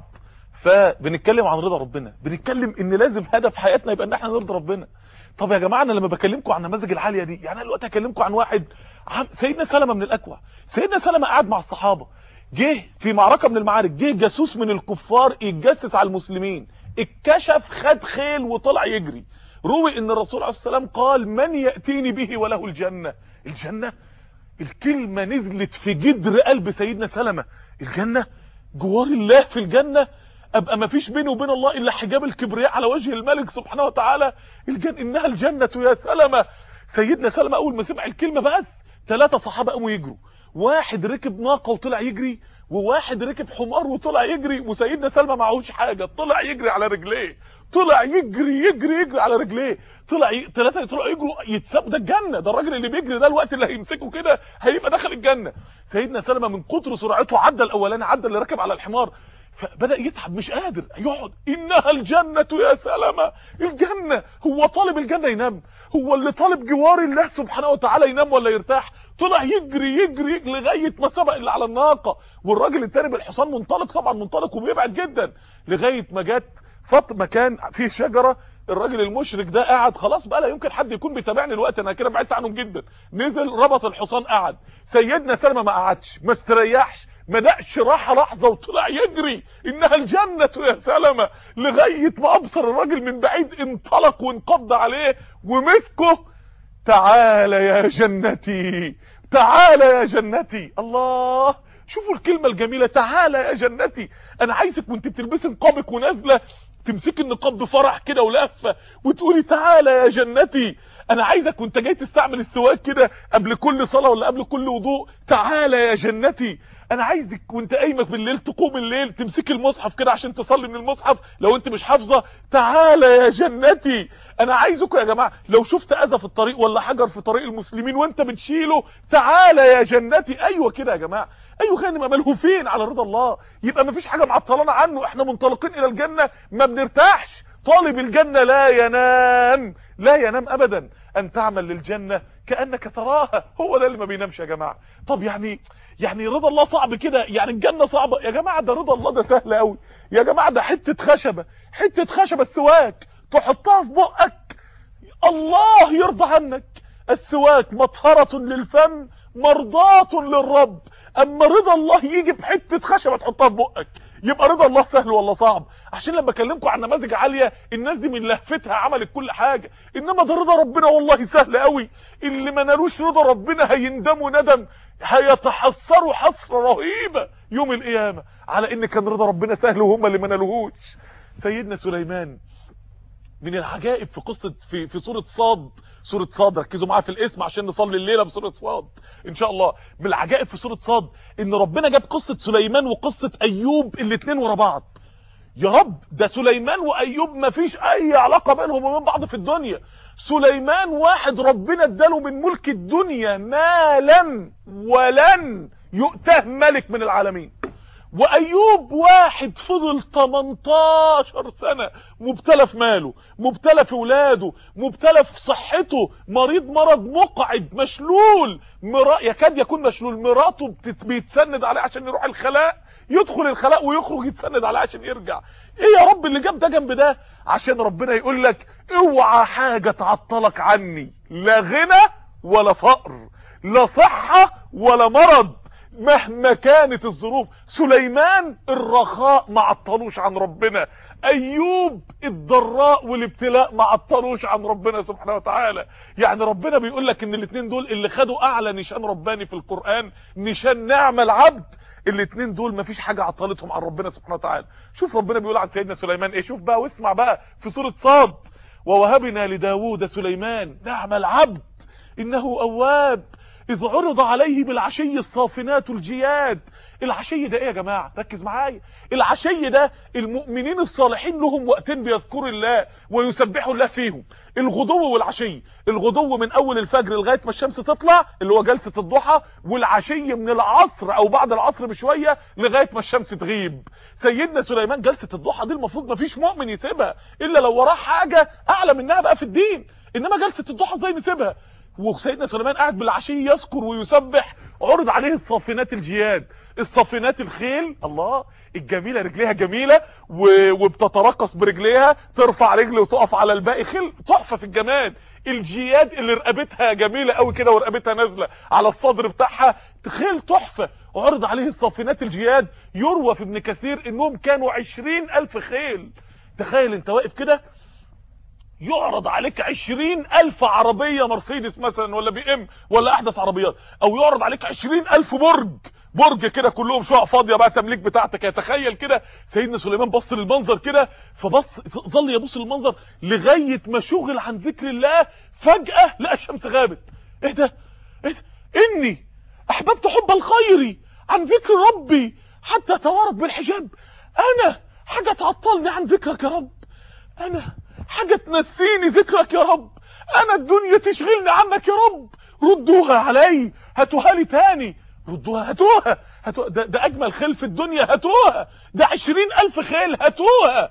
فبنتكلم عن رضا ربنا، بنتكلم ان لازم هدف حياتنا يبقى ان احنا نرضي ربنا. طب يا جماعة انا لما بكلمكم عن نماذج العالية دي، يعني انا دلوقتي هكلمكم عن واحد عن سيدنا سلمة من الأكوع. سيدنا سلمة قاعد مع الصحابة، جه في معركة من المعارك، جه جاسوس من الكفار يتجسس على المسلمين، اتكشف خد خيل وطلع يجري. روي ان الرسول عليه الصلاة والسلام قال من يأتيني به وله الجنة. الجنة، الكلمة نزلت في جدر قلب سيدنا سلمة. الجنة، جوار الله في الجنة، ابقى ما فيش بيني وبين الله الا حجاب الكبرياء على وجه الملك سبحانه وتعالى. الجنة انها الجنة يا سلمة. سيدنا سلمة اول ما سمع الكلمة بس ثلاثة صحابة قاموا يجروا، واحد ركب ناقة وطلع يجري، وواحد ركب حمار وطلع يجري، وسيدنا سلمة معهوش حاجة طلع يجري على رجليه، طلع يجري يجري يجري على رجليه، طلع ي... ثلاثه طلعوا يجروا يتسابوا. ده الجنه، ده الراجل اللي بيجري ده الوقت اللي هيمسكه كده هيبقى دخل الجنه. سيدنا سلمة من كتر سرعته عدى الاولاني، عدى اللي راكب على الحمار، فبدا يتعب مش قادر يقعد. انها الجنه يا سلمة. الجنه، هو طالب الجنه ينام؟ هو اللي طالب جوار الله سبحانه وتعالى ينام ولا يرتاح؟ طلع يجري يجري لغايه ما سبق اللي على الناقه، والراجل التاني بالحصان منطلق طبعا منطلق وبيبعد جدا، لغايه ما جت فط مكان فيه شجرة. الراجل المشرك ده قاعد خلاص بقى لا يمكن حد يكون بيتابعني الوقت، انا كده بعدت عنهم جدا. نزل ربط الحصان قعد. سيدنا سلمة ما قعدش ما استريحش ما دقش راحة لحظة وطلع يجري. انها الجنة يا سلمة، لغاية ما ابصر الراجل من بعيد انطلق وانقض عليه ومسكه. تعالى يا جنتي، تعالى يا جنتي. الله، شوفوا الكلمة الجميلة، تعالى يا جنتي. انا عايزك وانت بتلبسي نقابك ونازله تمسكي النقاب بفرح كده ولفه وتقولي تعالى يا جنتي. انا عايزك وانت جاي تستعمل السواك كده قبل كل صلاه ولا قبل كل وضوء، تعالى يا جنتي. انا عايزك وانت قايمه بالليل تقوم الليل تمسكي المصحف كده عشان تصلي من المصحف لو انت مش حافظه، تعالى يا جنتي. انا عايزكم يا جماعه لو شفت اذى في الطريق ولا حجر في طريق المسلمين وانت بتشيله، تعالى يا جنتي. ايوه كده يا جماعه، ايوه كده نبقى ملهوفين على رضا الله، يبقى مفيش حاجه معطلانا عنه، احنا منطلقين الى الجنه ما بنرتاحش. طالب الجنه لا ينام، لا ينام ابدا. ان تعمل للجنه كانك تراها، هو ده اللي ما بينامش يا جماعه. طب يعني يعني رضا الله صعب كده؟ يعني الجنه صعبه يا جماعه؟ ده رضا الله ده سهل قوي يا جماعه. ده حته خشبه، حته خشبه السواك تحطها في بقك الله يرضى عنك. السواك مطهره للفم مرضاة للرب. اما رضا الله يجي بحته خشبه تحطها في بقك، يبقى رضا الله سهل ولا صعب؟ عشان لما اكلمكم عن نماذج عاليه الناس دي من لهفتها عملت كل حاجه، انما ده رضا ربنا والله سهل قوي. اللي ما نالوش رضا ربنا هيندموا ندم، هيتحسروا حسره رهيبه يوم القيامه على ان كان رضا ربنا سهل وهم اللي ما نالوهوش. سيدنا سليمان من العجائب في قصه في في سوره صاد، سورة صاد ركزوا معايا في الاسم عشان نصلي الليلة بسورة صاد ان شاء الله. بالعجائب في سورة صاد ان ربنا جاب قصة سليمان وقصة ايوب الاتنين ورا بعض. يا رب ده سليمان وايوب ما فيش اي علاقة بينهم وبين بعض في الدنيا. سليمان واحد ربنا اداله من ملك الدنيا ما لم ولن يؤته ملك من العالمين، وايوب واحد فضل تمنتاشر سنة مبتلى في ماله، مبتلى في ولاده، مبتلى في صحته، مريض مرض مقعد مشلول، مرا... يكاد يكون مشلول، مراته بتت... بيتسند عليه عشان يروح الخلاء، يدخل الخلاء ويخرج يتسند عليه عشان يرجع. ايه يا رب اللي جاب ده جنب ده؟ عشان ربنا يقول لك اوعى حاجة تعطلك عني، لا غنى ولا فقر، لا صحة ولا مرض، مهما كانت الظروف. سليمان الرخاء ما عطلوش عن ربنا، ايوب الضراء والابتلاء ما عطلوش عن ربنا سبحانه وتعالى. يعني ربنا بيقول لك ان الاثنين دول اللي خدوا اعلى نشان رباني في القرآن، نشان نعم العبد، الاثنين دول مفيش حاجة عطلتهم عن ربنا سبحانه وتعالى. شوف ربنا بيقول عن سيدنا سليمان ايه، شوف بقى واسمع بقى في سورة صاد: ووهبنا لداود سليمان نعم العبد انه اواب اذ عرض عليه بالعشي الصافنات الجياد. العشي ده ايه يا جماعة؟ ركز معايا. العشي ده المؤمنين الصالحين لهم وقتين بيذكروا الله ويسبحوا الله فيهم، الغدو والعشي. الغدو من اول الفجر لغاية ما الشمس تطلع اللي هو جلسة الضحى، والعشي من العصر او بعد العصر بشوية لغاية ما الشمس تغيب. سيدنا سليمان جلسة الضحى دي المفروض ما فيش مؤمن يسيبها الا لو وراه حاجة اعلى منها بقى في الدين، انما جلسة الضحى ازاي نسيبها؟ وسيدنا سليمان قاعد بالعشي يذكر ويسبح. عرض عليه الصافنات الجياد، الصافنات الخيل الله الجميلة، رجليها جميلة وبتترقص برجليها، ترفع رجل وتقف على الباقي، خيل تحفة في الجمال. الجياد اللي رقبتها جميلة قوي كده ورقبتها نازلة على الصدر بتاعها، خيل تحفة. وعرض عليه الصافنات الجياد. يروى في ابن كثير انهم كانوا عشرين الف خيل. تخيل انت واقف كده يعرض عليك عشرين الف عربية مرسيدس مثلا ولا بي ام ولا احدث عربيات، او يعرض عليك عشرين الف برج، برج كده كلهم شقق فاضية بقى تمليك بتاعتك. يتخيل كده سيدنا سليمان بص للمنظر كده، فبص ظل يبص للمنظر لغاية ما شغل عن ذكر الله. فجأة لقى الشمس غابت. ايه ده؟ ايه ده؟ اني احببت حب الخير عن ذكر ربي حتى توارت بالحجاب. انا حاجة تعطلني عن ذكرك يا رب، انا حاجة تنسيني ذكرك يا رب، انا الدنيا تشغلني عنك يا رب، ردوها علي، هاتوها لي تاني، ردوها، هاتوها, هاتوها. ده, ده اجمل خيل في الدنيا، هاتوها، ده عشرين الف خيل، هاتوها.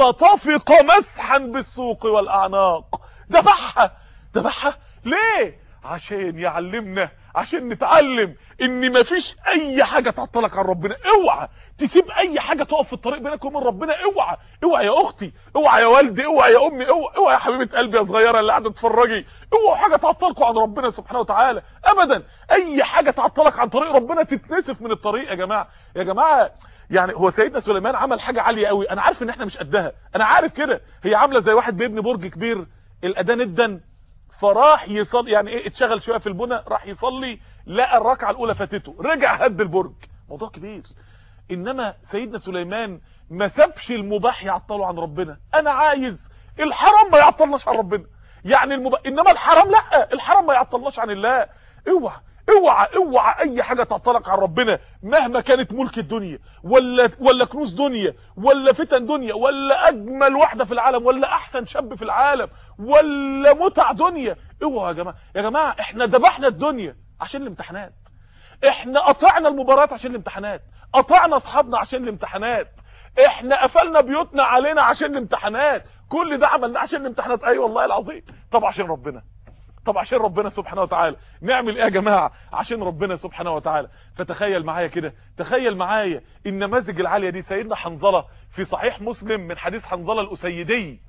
فطفق مسحا بالسوق والاعناق. ذبحها، ذبحها ليه؟ عشان يعلمنا، عشان نتعلم ان مفيش اي حاجة تعطلك عن ربنا. اوعى تسيب اي حاجة تقف في الطريق بينك وبين ربنا. اوعى، اوعى يا اختي، اوعى يا والدي، اوعى يا امي، اوعى, اوعى يا حبيبة قلبي يا صغيرة اللي قاعدة تتفرجي، اوعى حاجة تعطلكوا عن ربنا سبحانه وتعالى ابدا. اي حاجة تعطلك عن طريق ربنا تتنسف من الطريق يا جماعة. يا جماعة يعني هو سيدنا سليمان عمل حاجة عالية قوي، انا عارف ان احنا مش قدها، انا عارف كده. هي عاملة زي واحد بيبني برج كبير، الاذان ادن فراح يصلي، يعني ايه، اتشغل شويه في البناء، راح يصلي لقى الركعه الاولى فاتته، رجع هد البرج. موضوع كبير. انما سيدنا سليمان ما سابش المباح يعطله عن ربنا. انا عايز الحرام ما يعطلناش عن ربنا، يعني المباح، انما الحرام لا، الحرام ما يعطلناش عن الله. اوعى اوعى اوعى اي حاجه تعطلك عن ربنا، مهما كانت ملك الدنيا ولا ولا كنوز دنيا ولا فتن دنيا ولا اجمل واحده في العالم ولا احسن شاب في العالم ولا متع دنيا. اوعى يا جماعه، يا جماعه احنا ذبحنا الدنيا عشان الامتحانات، احنا قطعنا المباريات عشان الامتحانات، قطعنا اصحابنا عشان الامتحانات، احنا قفلنا بيوتنا علينا عشان الامتحانات، كل ده عملناه عشان الامتحانات. اي أيوة والله العظيم. طب عشان ربنا، طب عشان ربنا سبحانه وتعالى نعمل ايه يا جماعة؟ عشان ربنا سبحانه وتعالى. فتخيل معايا كده، تخيل معايا النماذج العالية دي. سيدنا حنظلة في صحيح مسلم من حديث حنظلة الأسيدي.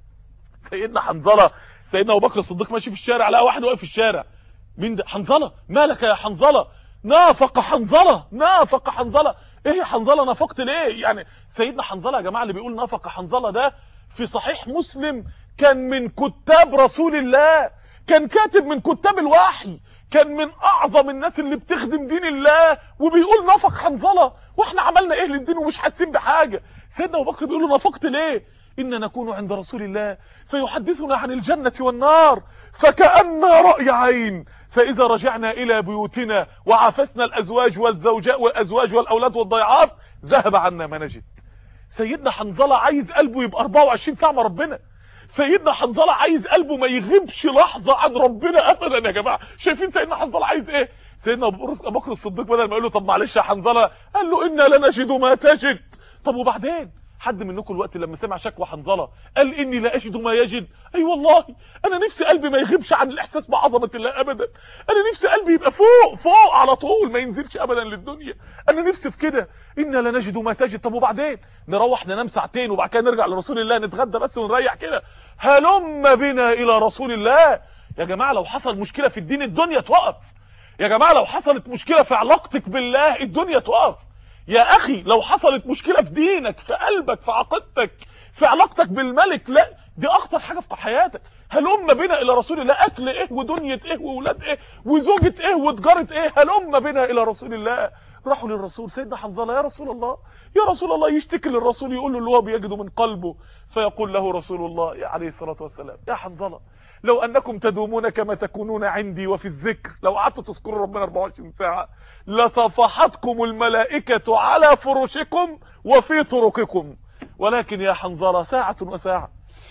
سيدنا حنظلة، سيدنا أبو بكر الصديق ماشي في الشارع لقى واحد واقف في الشارع. مين ده؟ حنظلة. مالك يا حنظلة؟ نافق حنظلة، نافق حنظلة. ايه يا حنظلة نافقت ليه؟ يعني سيدنا حنظلة يا جماعة اللي بيقول نافق حنظلة ده في صحيح مسلم كان من كتاب رسول الله، كان كاتب من كتاب الوحي، كان من اعظم الناس اللي بتخدم دين الله، وبيقول نافق حنظلة. واحنا عملنا ايه للدين ومش حاسين بحاجة؟ سيدنا ابو بكر بيقول له نافقت ليه؟ إن نكون عند رسول الله فيحدثنا عن الجنة والنار فكأننا رأي عين، فإذا رجعنا إلى بيوتنا وعافسنا الأزواج والزوجاء والأزواج والأولاد والضيعات ذهب عنا ما نجد. سيدنا حنظله عايز قلبه يبقى أربعة وعشرين ساعه مع ربنا. سيدنا حنظله عايز قلبه ما يغيبش لحظه عن ربنا ابدا. يا جماعه شايفين سيدنا حنظله عايز ايه؟ سيدنا ابو بكر الصديق بدل ما يقول له طب معلش يا حنظله قال له انا لنجد ما تجد. طب وبعدين حد منكم الوقت لما سمع شكوى حنظله قال اني لا اجد ما يجد؟ اي أيوة والله انا نفسي قلبي ما يغيبش عن الاحساس بعظمه الله ابدا. انا نفسي قلبي يبقى فوق فوق على طول ما ينزلش ابدا للدنيا. انا نفسي في كده انا لا نجد ما تجد. طب وبعدين نروح ننام ساعتين وبعد كده نرجع لرسول الله نتغدى بس ونريح كده؟ هلم بنا الى رسول الله. يا جماعه لو حصل مشكله في الدين الدنيا توقف. يا جماعه لو حصلت مشكله في علاقتك بالله الدنيا توقف. يا اخي لو حصلت مشكله في دينك في قلبك في عقيدتك في علاقتك بالملك، لا دي اخطر حاجه في حياتك. هلم بنا الى رسول الله. اكل ايه ودنيا ايه واولاد ايه وزوجة ايه وتجاره ايه؟ هلم بنا الى رسول الله. راحوا للرسول سيدنا حنظله يا رسول الله يا رسول الله، يشتكي للرسول يقول له اللي هو بيجده من قلبه. فيقول له رسول الله عليه الصلاه والسلام يا حنظله لو انكم تدومون كما تكونون عندي وفي الذكر، لو قعدتوا تذكروا ربنا أربعة وعشرين ساعه لصفحتكم الملائكه على فرشكم وفي طرقكم. ولكن يا حنظله ساعه وساعه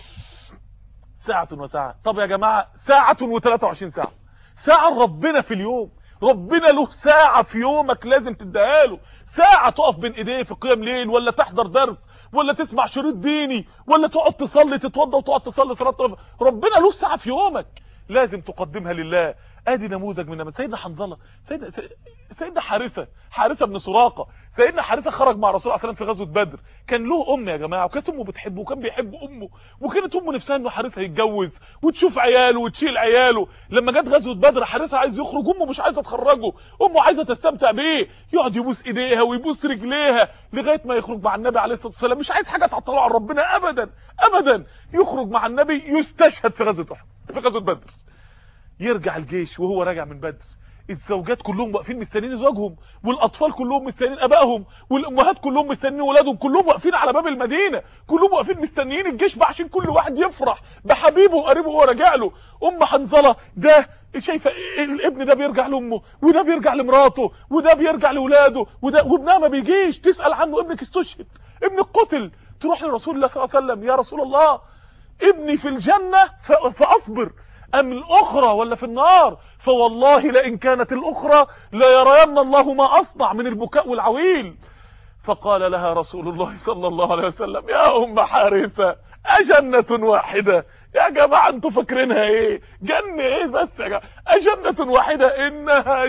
ساعه وساعه. طب يا جماعه ساعه وثلاثة وعشرين ساعه. ساعه ربنا في اليوم، ربنا له ساعه في يومك لازم تديها له. ساعه تقف بين ايديه في قيام ليل ولا تحضر درس ولا تسمع شريط ديني ولا تقعد تصلي تتوضى وتقعد تصلي صلاه. ربنا له ساعه في يومك لازم تقدمها لله. ادي نموذج من نماذج سيدنا حنظله. سيدنا سيدنا حارثه حارثه بن سراقه. سيدنا حارثه خرج مع الرسول صلى الله عليه وسلم في غزوه بدر. كان له ام يا جماعه وكانت امه بتحبه وكان بيحب امه وكانت امه نفسها انه حارثه يتجوز وتشوف عياله وتشيل عياله. لما جت غزوه بدر حارثه عايز يخرج امه مش عايزه تخرجه، امه عايزه تستمتع بيه، يقعد يبوس ايديها ويبوس رجليها لغايه ما يخرج مع النبي عليه الصلاه والسلام. مش عايز حاجه تعطله عن ربنا ابدا ابدا. يخرج مع النبي يستشهد في غزوه احد في غزوه بدر. يرجع الجيش وهو راجع من بدر الزوجات كلهم واقفين مستنيين زوجهم والاطفال كلهم مستنيين ابائهم والامهات كلهم مستنيين ولادهم، كلهم واقفين على باب المدينه، كلهم واقفين مستنيين الجيش بقى عشان كل واحد يفرح بحبيبه وقريبه وهو راجع له. ام حنظله ده شايفه الابن ده بيرجع لامه وده بيرجع لمراته وده بيرجع لاولاده وده وابنها ما بيجيش تسال عنه ابنك استشهد ابنك قتل. تروح لرسول الله صلى الله عليه وسلم يا رسول الله ابني في الجنه فاصبر ام الاخرى ولا في النار؟ فوالله لئن كانت الاخرى ليرين الله ما اصنع من البكاء والعويل. فقال لها رسول الله صلى الله عليه وسلم يا ام حارثه اجنه واحده؟ يا جماعه انتوا فاكرينها ايه؟ جنه ايه بس يا جماعه؟ اجنه واحده انها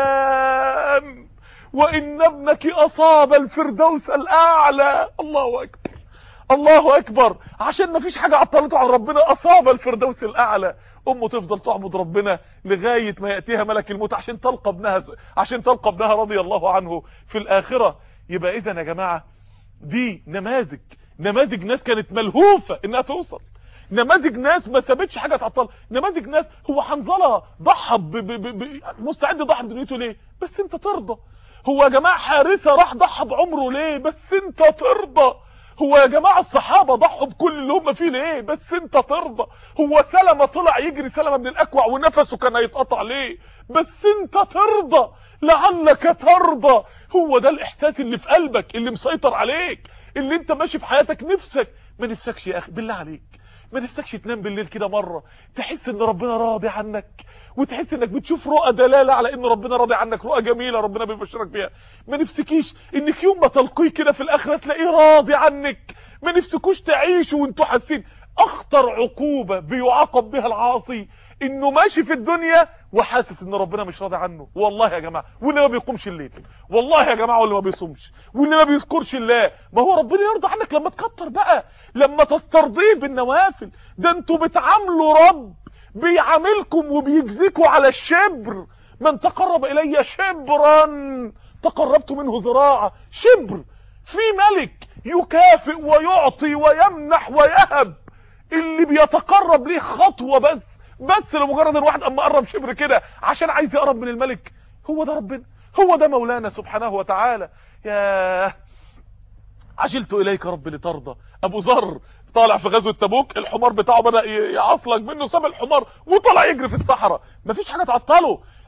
جنان وان ابنك اصاب الفردوس الاعلى. الله اكبر الله اكبر. عشان ما فيش حاجه عطلته عن ربنا اصاب الفردوس الاعلى. امه تفضل تعبد ربنا لغايه ما ياتيها ملك الموت عشان تلقى ابنها عشان تلقى ابنها رضي الله عنه في الاخره. يبقى اذا يا جماعه دي نماذج نماذج ناس كانت ملهوفه انها توصل، نماذج ناس ما سابتش حاجه تعطل، نماذج ناس هو حنظله ضحى مستعد يضحي بدنيته ليه؟ بس انت ترضى. هو يا جماعه حارثه راح ضحى بعمره ليه؟ بس انت ترضى. هو يا جماعه الصحابه ضحوا بكل اللي هم فيه ليه؟ بس انت ترضى. هو سلمة طلع يجري سلمة من الاكوع ونفسه كان هيتقطع ليه؟ بس انت ترضى. لعلك ترضى. هو ده الاحساس اللي في قلبك اللي مسيطر عليك اللي انت ماشي في حياتك. نفسك ما نفسكش يا اخي بالله عليك ما نفسكش تنام بالليل كده مره تحس ان ربنا راضي عنك وتحس انك بتشوف رؤى دلاله على ان ربنا راضي عنك، رؤى جميله ربنا بيبشرك بيها. ما نفسكيش انك يوم ما تلقيه كده في الاخره تلاقيه راضي عنك. ما نفسكوش تعيشوا وانتوا حاسين اخطر عقوبه بيعاقب بها العاصي انه ماشي في الدنيا وحاسس ان ربنا مش راضي عنه. والله يا جماعه واللي ما بيقومش الليل، والله يا جماعه واللي ما بيصومش واللي ما بيذكرش الله، ما هو ربنا يرضى عنك لما تكتر بقى، لما تسترضيه بالنوافل. ده انتوا بتعاملوا رب بيعاملكم وبيجزيكوا على الشبر. من تقرب الي شبرا تقربت منه ذراعا. شبر في ملك يكافئ ويعطي ويمنح ويهب، اللي بيتقرب ليه خطوه بس بس لمجرد الواحد اما قرب شبر كده عشان عايز يقرب من الملك. هو ده ربنا، هو ده مولانا سبحانه وتعالى. يا عجلت اليك رب لترضى. ابو ذر طالع في غزوه تبوك الحمار بتاعه بدا يعصلك منه، ساب الحمار وطلع يجري في الصحراء، مفيش حاجه تعطله.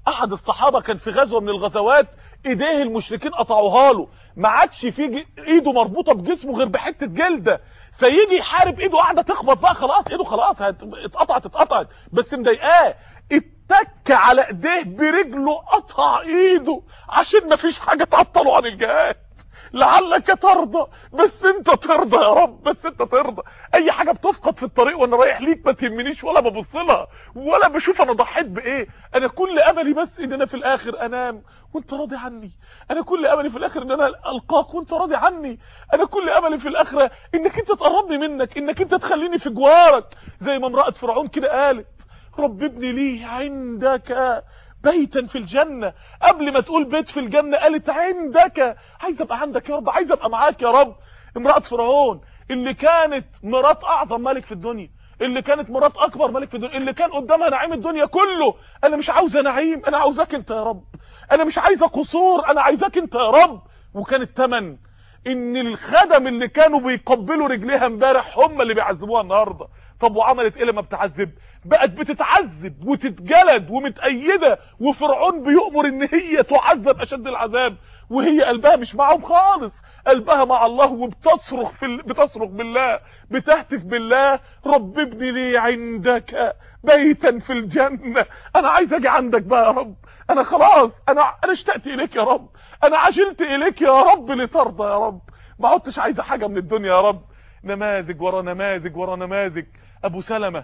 احد الصحابة كان في غزوة من الغزوات، ايديه المشركين قطعوها له، ما عادش في ايده مربوطة بجسمه غير بحتة جلدة، فيجي يحارب ايده قاعدة تخبط بقى، خلاص ايده خلاص اتقطعت اتقطعت بس مضايقاه، اتك على ايديه برجله قطع ايده عشان ما فيش حاجة تعطله عن الجهاد. لعلك ترضى، بس انت ترضى يا رب، بس انت ترضى. اي حاجة بتفقد في الطريق وانا رايح ليك ما تهمنيش ولا ببص لها ولا بشوف انا ضحيت بايه، انا كل املي بس ان انا في الاخر انام وانت راضي عني، انا كل املي في الاخر ان انا القاك وانت راضي عني، انا كل املي في الاخره انك انت تقربني منك، انك انت تخليني في جوارك، زي ما امرأة فرعون كده قالت رب ابني لي عندك بيتا في الجنة، قبل ما تقول بيت في الجنة قالت عندك، عايز ابقى عندك يا رب، عايز ابقى معاك يا رب. امرأة فرعون اللي كانت مرات اعظم ملك في الدنيا، اللي كانت مرات اكبر ملك في الدنيا، اللي كان قدامها نعيم الدنيا كله، انا مش عاوزة نعيم، انا عاوزاك انت يا رب، انا مش عايزة قصور، انا عايزاك انت يا رب. وكان الثمن ان الخدم اللي كانوا بيقبلوا رجليها امبارح هم اللي بيعذبوها النهارده. طب وعملت ايه لما بتعذب؟ بقت بتتعذب وتتجلد ومتأيدة، وفرعون بيؤمر ان هي تعذب اشد العذاب، وهي قلبها مش معهم خالص، قلبها مع الله، وبتصرخ في ال... بتصرخ بالله، بتهتف بالله رب ابني لي عندك بيتا في الجنة، انا عايز اجي عندك بقى يا رب، انا خلاص انا انا اشتقت اليك يا رب، انا عجلت اليك يا رب لترضى يا رب، ما عدتش عايزه حاجه من الدنيا يا رب. نماذج ورا نماذج ورا نماذج. ابو سلمة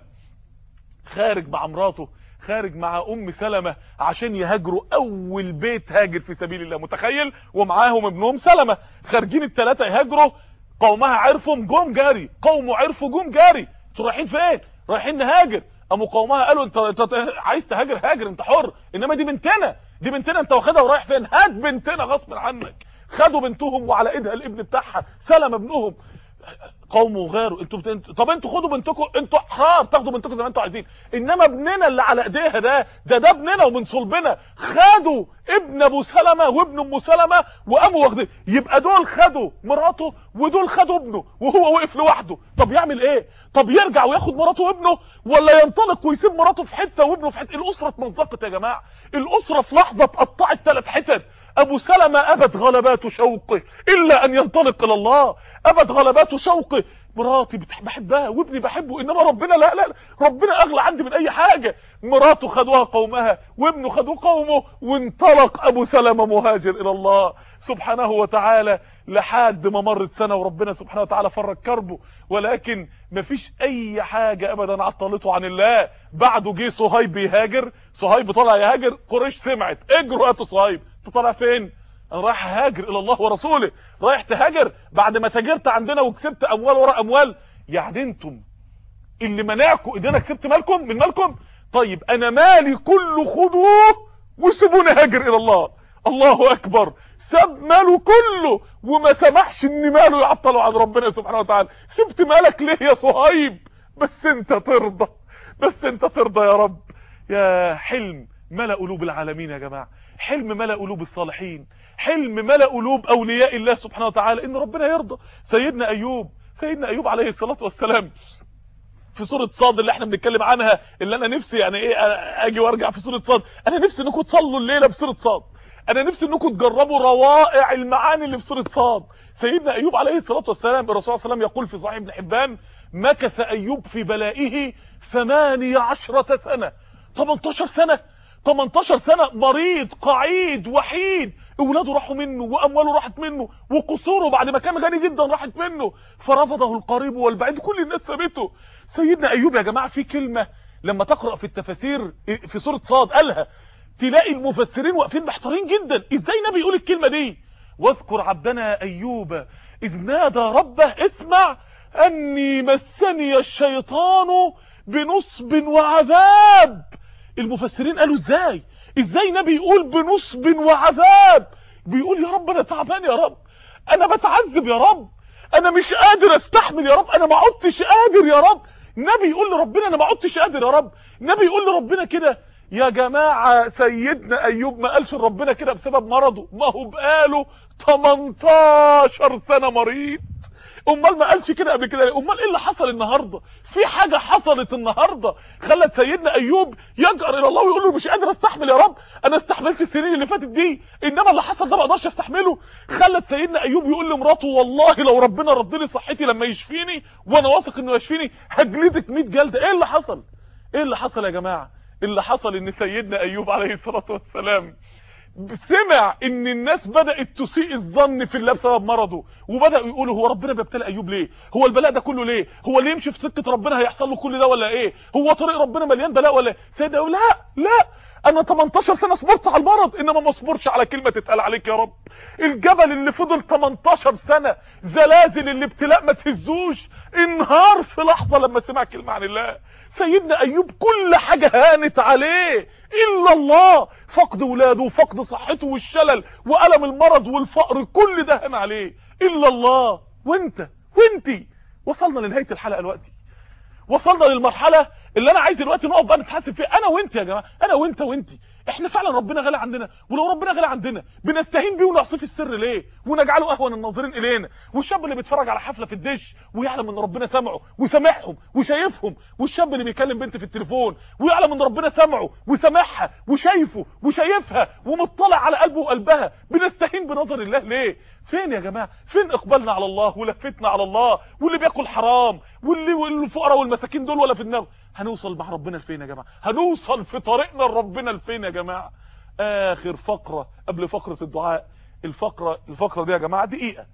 خارج مع مراته، خارج مع ام سلمة عشان يهاجروا، اول بيت هاجر في سبيل الله، متخيل؟ ومعاهم ابنهم سلمة، خارجين الثلاثه يهاجروا، قومها عرفوا جم جاري، قومه عرفوا جم جاري، انتوا رايحين فين؟ رايحين نهاجر. قاموا قومها قالوا انت, انت عايز تهاجر هاجر انت حر، انما دي بنتنا، دي بنتنا انت واخدها ورايح فين؟ هات بنتنا غصب عنك. خدوا بنتهم وعلى ايدها الابن بتاعها سلمة ابنهم. قوموا غيروا، انتوا بت... طب انتوا خدوا بنتكم، انتوا احرار تاخدوا بنتكم زي ما انتوا عايزين، انما ابننا اللي على ايديها ده ده ده ابننا ومن صلبنا. خدوا ابن ابو سلمة وابن ام سلمة وقاموا واخدين، يبقى دول خدوا مراته ودول خدوا ابنه وهو وقف لوحده. طب يعمل ايه؟ طب يرجع وياخد مراته وابنه، ولا ينطلق ويسيب مراته في حته وابنه في حته؟ الاسره اتمزقت يا جماعه، الاسره في لحظه اتقطعت ثلاث حتت. ابو سلمة ابت غلبات شوقه الا ان ينطلق الى الله، ابت غلبات شوقه، مراتي بحبها وابني بحبه، انما ربنا لا لا ربنا اغلى عندي من اي حاجة. مراته خدوها قومها وابنه خدوه قومه، وانطلق ابو سلمة مهاجر الى الله سبحانه وتعالى، لحد ما مرت سنة وربنا سبحانه وتعالى فرج كربه. ولكن مفيش اي حاجة ابدا عطلته عن الله. بعده جه صهيب يهاجر، صهيب طلع يهاجر، قريش سمعت اجروا هاتوا صهيب. انت طالع فين؟ انا رايح هاجر الى الله ورسوله. رايح تهاجر بعد ما تاجرت عندنا وكسبت اموال ورا اموال؟ يعني انتم اللي منعكم ايدينا كسبت مالكم من مالكم؟ طيب انا مالي كله خدوه وسيبوني هاجر الى الله. الله اكبر، ساب ماله كله وما سمحش ان ماله يعطله عن ربنا سبحانه وتعالى. سبت مالك ليه يا صهيب؟ بس انت ترضى، بس انت ترضى يا رب. يا حلم ملأ قلوب العالمين يا جماعة، حلم ملأ قلوب الصالحين، حلم ملأ قلوب اولياء الله سبحانه وتعالى ان ربنا يرضى. سيدنا ايوب، سيدنا ايوب عليه الصلاة والسلام في سورة صاد اللي احنا بنتكلم عنها، اللي انا نفسي يعني ايه اجي وارجع في سورة صاد، انا نفسي انكم تصلوا الليلة بسورة صاد، انا نفسي انكم تجربوا روائع المعاني اللي في سورة صاد. سيدنا ايوب عليه الصلاة والسلام الرسول صلى الله عليه وسلم يقول في صحيح ابن حبان: مكث ايوب في بلائه ثمانية عشرة سنة. تمنتاشر سنة، تمنتاشر سنة مريض قعيد وحيد، اولاده راحوا منه وامواله راحت منه وقصوره بعد ما كان غني جدا راحت منه، فرفضه القريب والبعيد، كل الناس سابته. سيدنا ايوب يا جماعة في كلمة لما تقرأ في التفاسير في سورة صاد قالها تلاقي المفسرين واقفين محتارين جدا، ازاي نبي يقول الكلمة دي؟ واذكر عبدنا ايوب اذ نادى ربه اسمع اني مسني الشيطان بنصب وعذاب. المفسرين قالوا ازاي ازاي نبي يقول بنصب وعذاب؟ بيقول يا رب انا تعبان، يا رب انا بتعذب، يا رب انا مش قادر استحمل، يا رب انا ما عدتش قادر، يا رب. نبي يقول لربنا انا ما عدتش قادر يا رب، نبي يقول لربنا كده. يا جماعة سيدنا ايوب ما قالش لربنا كده بسبب مرضه، ما هو بقاله تمنتاشر سنة مريض. امال ما قالش كده قبل كده ليه؟ امال ايه اللي حصل النهارده؟ في حاجه حصلت النهارده خلت سيدنا ايوب يجأر الى الله ويقول له مش قادر استحمل يا رب، انا استحملت السنين اللي فاتت دي، انما اللي حصل ده ما اقدرش استحمله. خلت سيدنا ايوب يقول لمراته والله لو ربنا رد لي صحتي لما يشفيني وانا واثق انه يشفيني هجلدك مية جلده. ايه اللي حصل؟ ايه اللي حصل يا جماعه؟ اللي حصل ان سيدنا ايوب عليه الصلاه والسلام سمع ان الناس بدأت تسيء الظن في الله بسبب مرضه، وبدأوا يقولوا هو ربنا بيبتلي ايوب ليه؟ هو البلاء ده كله ليه؟ هو اللي يمشي في سكة ربنا هيحصل له كل ده ولا ايه؟ هو طريق ربنا مليان بلاء ولا ايه؟ سيدنا يقول لا لا، انا تمنتاشر سنة صبرت على المرض، انما ما صبرش على كلمة تتقال عليك يا رب. الجبل اللي فضل تمنتاشر سنة زلازل الابتلاء ما تهزوش انهار في لحظة لما سمع كلمة عن الله. سيدنا ايوب كل حاجة هانت عليه الا الله، فقد ولاده وفقد صحته والشلل وألم المرض والفقر كل ده هان عليه الا الله. وانت وانتي وصلنا لنهاية الحلقة دلوقتي، وصلنا للمرحلة اللي انا عايز دلوقتي نقف بقى نتحاسب فيها انا وانت يا جماعة، انا وانت وانتي. احنا فعلا ربنا غالي عندنا؟ ولو ربنا غالي عندنا بنستهين بيه ونعصيه في السر ليه ونجعله اهون الناظرين الينا؟ والشاب اللي بيتفرج على حفله في الدش ويعلم ان ربنا سامعه وسامعهم وشايفهم، والشاب اللي بيكلم بنت في التليفون ويعلم ان ربنا سامعه وسامعها وشايفه وشايفها ومطلع على قلبه وقلبها، بنستهين بنظر الله ليه؟ فين يا جماعه؟ فين اقبالنا على الله ولفتنا على الله؟ واللي بياكل حرام واللي والفقراء والمساكين دول ولا في دماغه؟ هنوصل مع ربنا لفين يا جماعه؟ هنوصل في طريقنا لربنا لفين يا جماعه؟ اخر فقره قبل فقره الدعاء، الفقره الفقره دي يا جماعه دقيقه،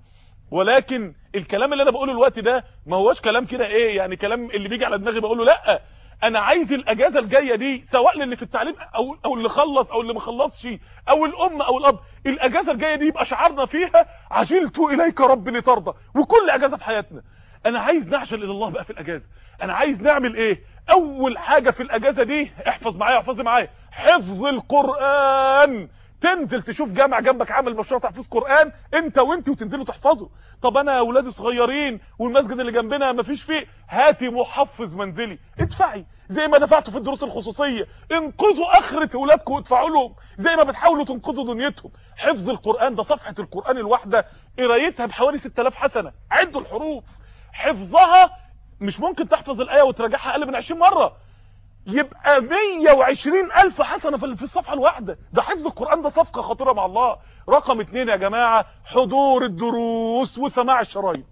ولكن الكلام اللي انا بقوله الوقت ده ما هوش كلام كده ايه يعني كلام اللي بيجي على دماغي بقوله، لا انا عايز الاجازه الجايه دي سواء للي في التعليم او او اللي خلص او اللي ما خلصش او الام او الاب، الاجازه الجايه دي يبقى شعارنا فيها عجلت اليك رب لترضى. وكل اجازه في حياتنا انا عايز نعجل الى الله بقى في الاجازه. انا عايز نعمل ايه؟ اول حاجه في الاجازه دي احفظ معايا احفظي معايا، حفظ القران. تنزل تشوف جامع جنبك عامل مشروع تحفيظ قران انت وانت وتنزلوا تحفظوا. طب انا اولادي صغيرين والمسجد اللي جنبنا مفيش فيه، هاتي محفظ منزلي ادفعي زي ما دفعتوا في الدروس الخصوصيه، انقذوا اخره اولادكم وادفعوا لهم زي ما بتحاولوا تنقذوا دنيتهم. حفظ القران ده صفحه القران الواحده قرايتها بحوالي ستة آلاف حسنه، عدوا الحروف. حفظها مش ممكن تحفظ الايه وتراجعها اقل من عشرين مره، يبقى مية وعشرين الف حسنه في الصفحه الواحده. ده حفظ القران ده صفقه خطيره مع الله. رقم اتنين يا جماعه حضور الدروس وسماع الشرايط.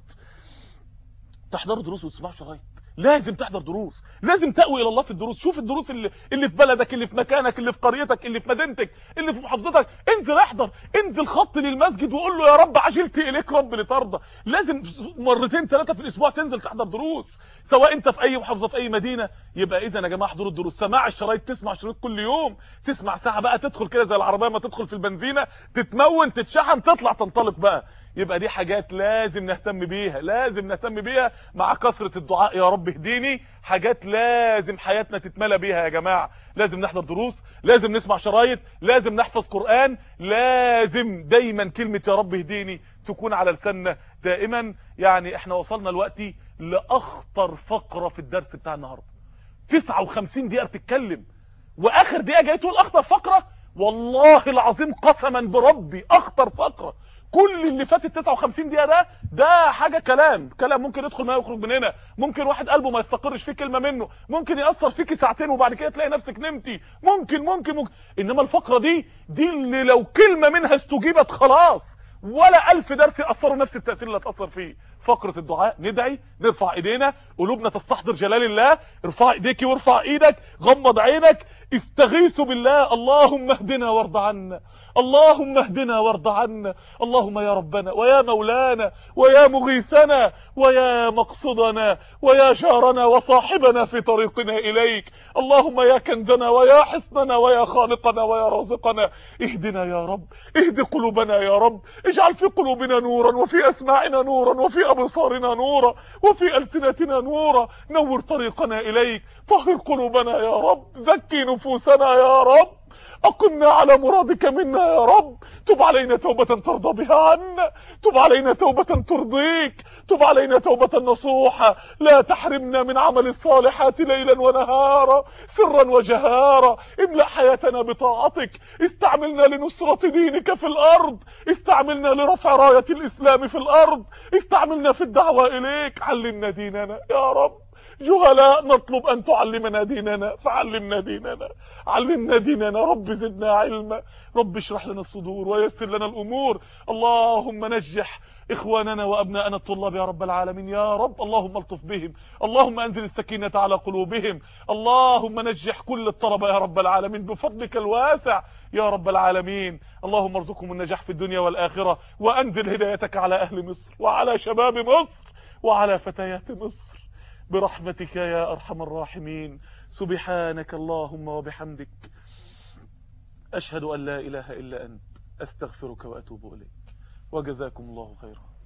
تحضروا دروس وتسمعوا شرايط، لازم تحضر دروس، لازم تقوي الى الله في الدروس. شوف الدروس اللي اللي في بلدك، اللي في مكانك، اللي في قريتك، اللي في مدينتك، اللي في محافظتك، انزل احضر، انزل خط للمسجد وقول له يا رب عجلت اليك رب لترضى. لازم مرتين ثلاثه في الاسبوع تنزل تحضر دروس، سواء انت في اي محافظه في اي مدينه. يبقى اذا يا جماعه احضروا الدروس. سماع الشرايط، تسمع شريط كل يوم، تسمع ساعه بقى، تدخل كده زي العربيه ما تدخل في البنزينه تتمون تتشحن تطلع تنطلق بقى. يبقى دي حاجات لازم نهتم بيها، لازم نهتم بيها مع كثرة الدعاء يا رب اهديني. حاجات لازم حياتنا تتملى بيها يا جماعة. لازم نحضر دروس، لازم نسمع شرايط، لازم نحفظ قرآن، لازم دايما كلمة يا رب اهديني تكون على لساننا دائما. يعني احنا وصلنا دلوقتي لاخطر فقرة في الدرس بتاع النهاردة. تسعة وخمسين دقيقة بتتكلم واخر دقيقة جاي تقول اخطر فقرة. والله العظيم قسما بربي اخطر فقرة. كل اللي فات تسعة وخمسين دقيقة ده ده حاجة كلام كلام ممكن يدخل ما يخرج من هنا، ممكن واحد قلبه ما يستقرش فيه كلمة منه، ممكن يأثر فيكي ساعتين وبعد كده تلاقي نفسك نمتي، ممكن ممكن ممكن انما الفقرة دي دي اللي لو كلمة منها استجيبت خلاص ولا الف درس يأثروا نفس التأثير اللي هتأثر فيه. فقرة الدعاء، ندعي، نرفع ايدينا، قلوبنا تستحضر جلال الله. ارفع ايديك وارفع ايدك، غمض عينك، استغيثوا بالله. اللهم اهدنا وارض عنا، اللهم اهدنا وارض عنا، اللهم يا ربنا ويا مولانا ويا مغيثنا ويا مقصدنا ويا جارنا وصاحبنا في طريقنا إليك، اللهم يا كنزنا ويا حصننا ويا خالقنا ويا رازقنا، اهدنا يا رب، اهد قلوبنا يا رب، اجعل في قلوبنا نورا وفي أسماعنا نورا وفي أبصارنا نورا وفي ألسنتنا نورا، نور طريقنا إليك، طهر قلوبنا يا رب، زكي نفوسنا يا رب، أقمنا على مرادك منا يا رب، تب علينا توبة ترضى بها عنا، تب علينا توبة ترضيك، تب علينا توبة نصوحة، لا تحرمنا من عمل الصالحات ليلا ونهارا سرا وجهارا، املأ حياتنا بطاعتك، استعملنا لنصرة دينك في الأرض، استعملنا استعملنا لرفع راية الإسلام في الأرض، استعملنا في الدعوة إليك. علمنا ديننا يا رب، جهلاء نطلب أن تعلمنا ديننا فعلمنا ديننا، علمنا ديننا رب، زدنا علما رب، اشرح لنا الصدور ويسر لنا الأمور. اللهم نجح إخواننا وأبناءنا الطلاب يا رب العالمين يا رب، اللهم الطف بهم، اللهم أنزل السكينة على قلوبهم، اللهم نجح كل الطلبة يا رب العالمين بفضلك الواسع يا رب العالمين. اللهم ارزقهم النجاح في الدنيا والآخرة، وأنزل هدايتك على أهل مصر وعلى شباب مصر وعلى فتيات مصر برحمتك يا أرحم الراحمين. سبحانك اللهم وبحمدك، أشهد أن لا إله إلا أنت، أستغفرك وأتوب إليك، وجزاكم الله خيرا.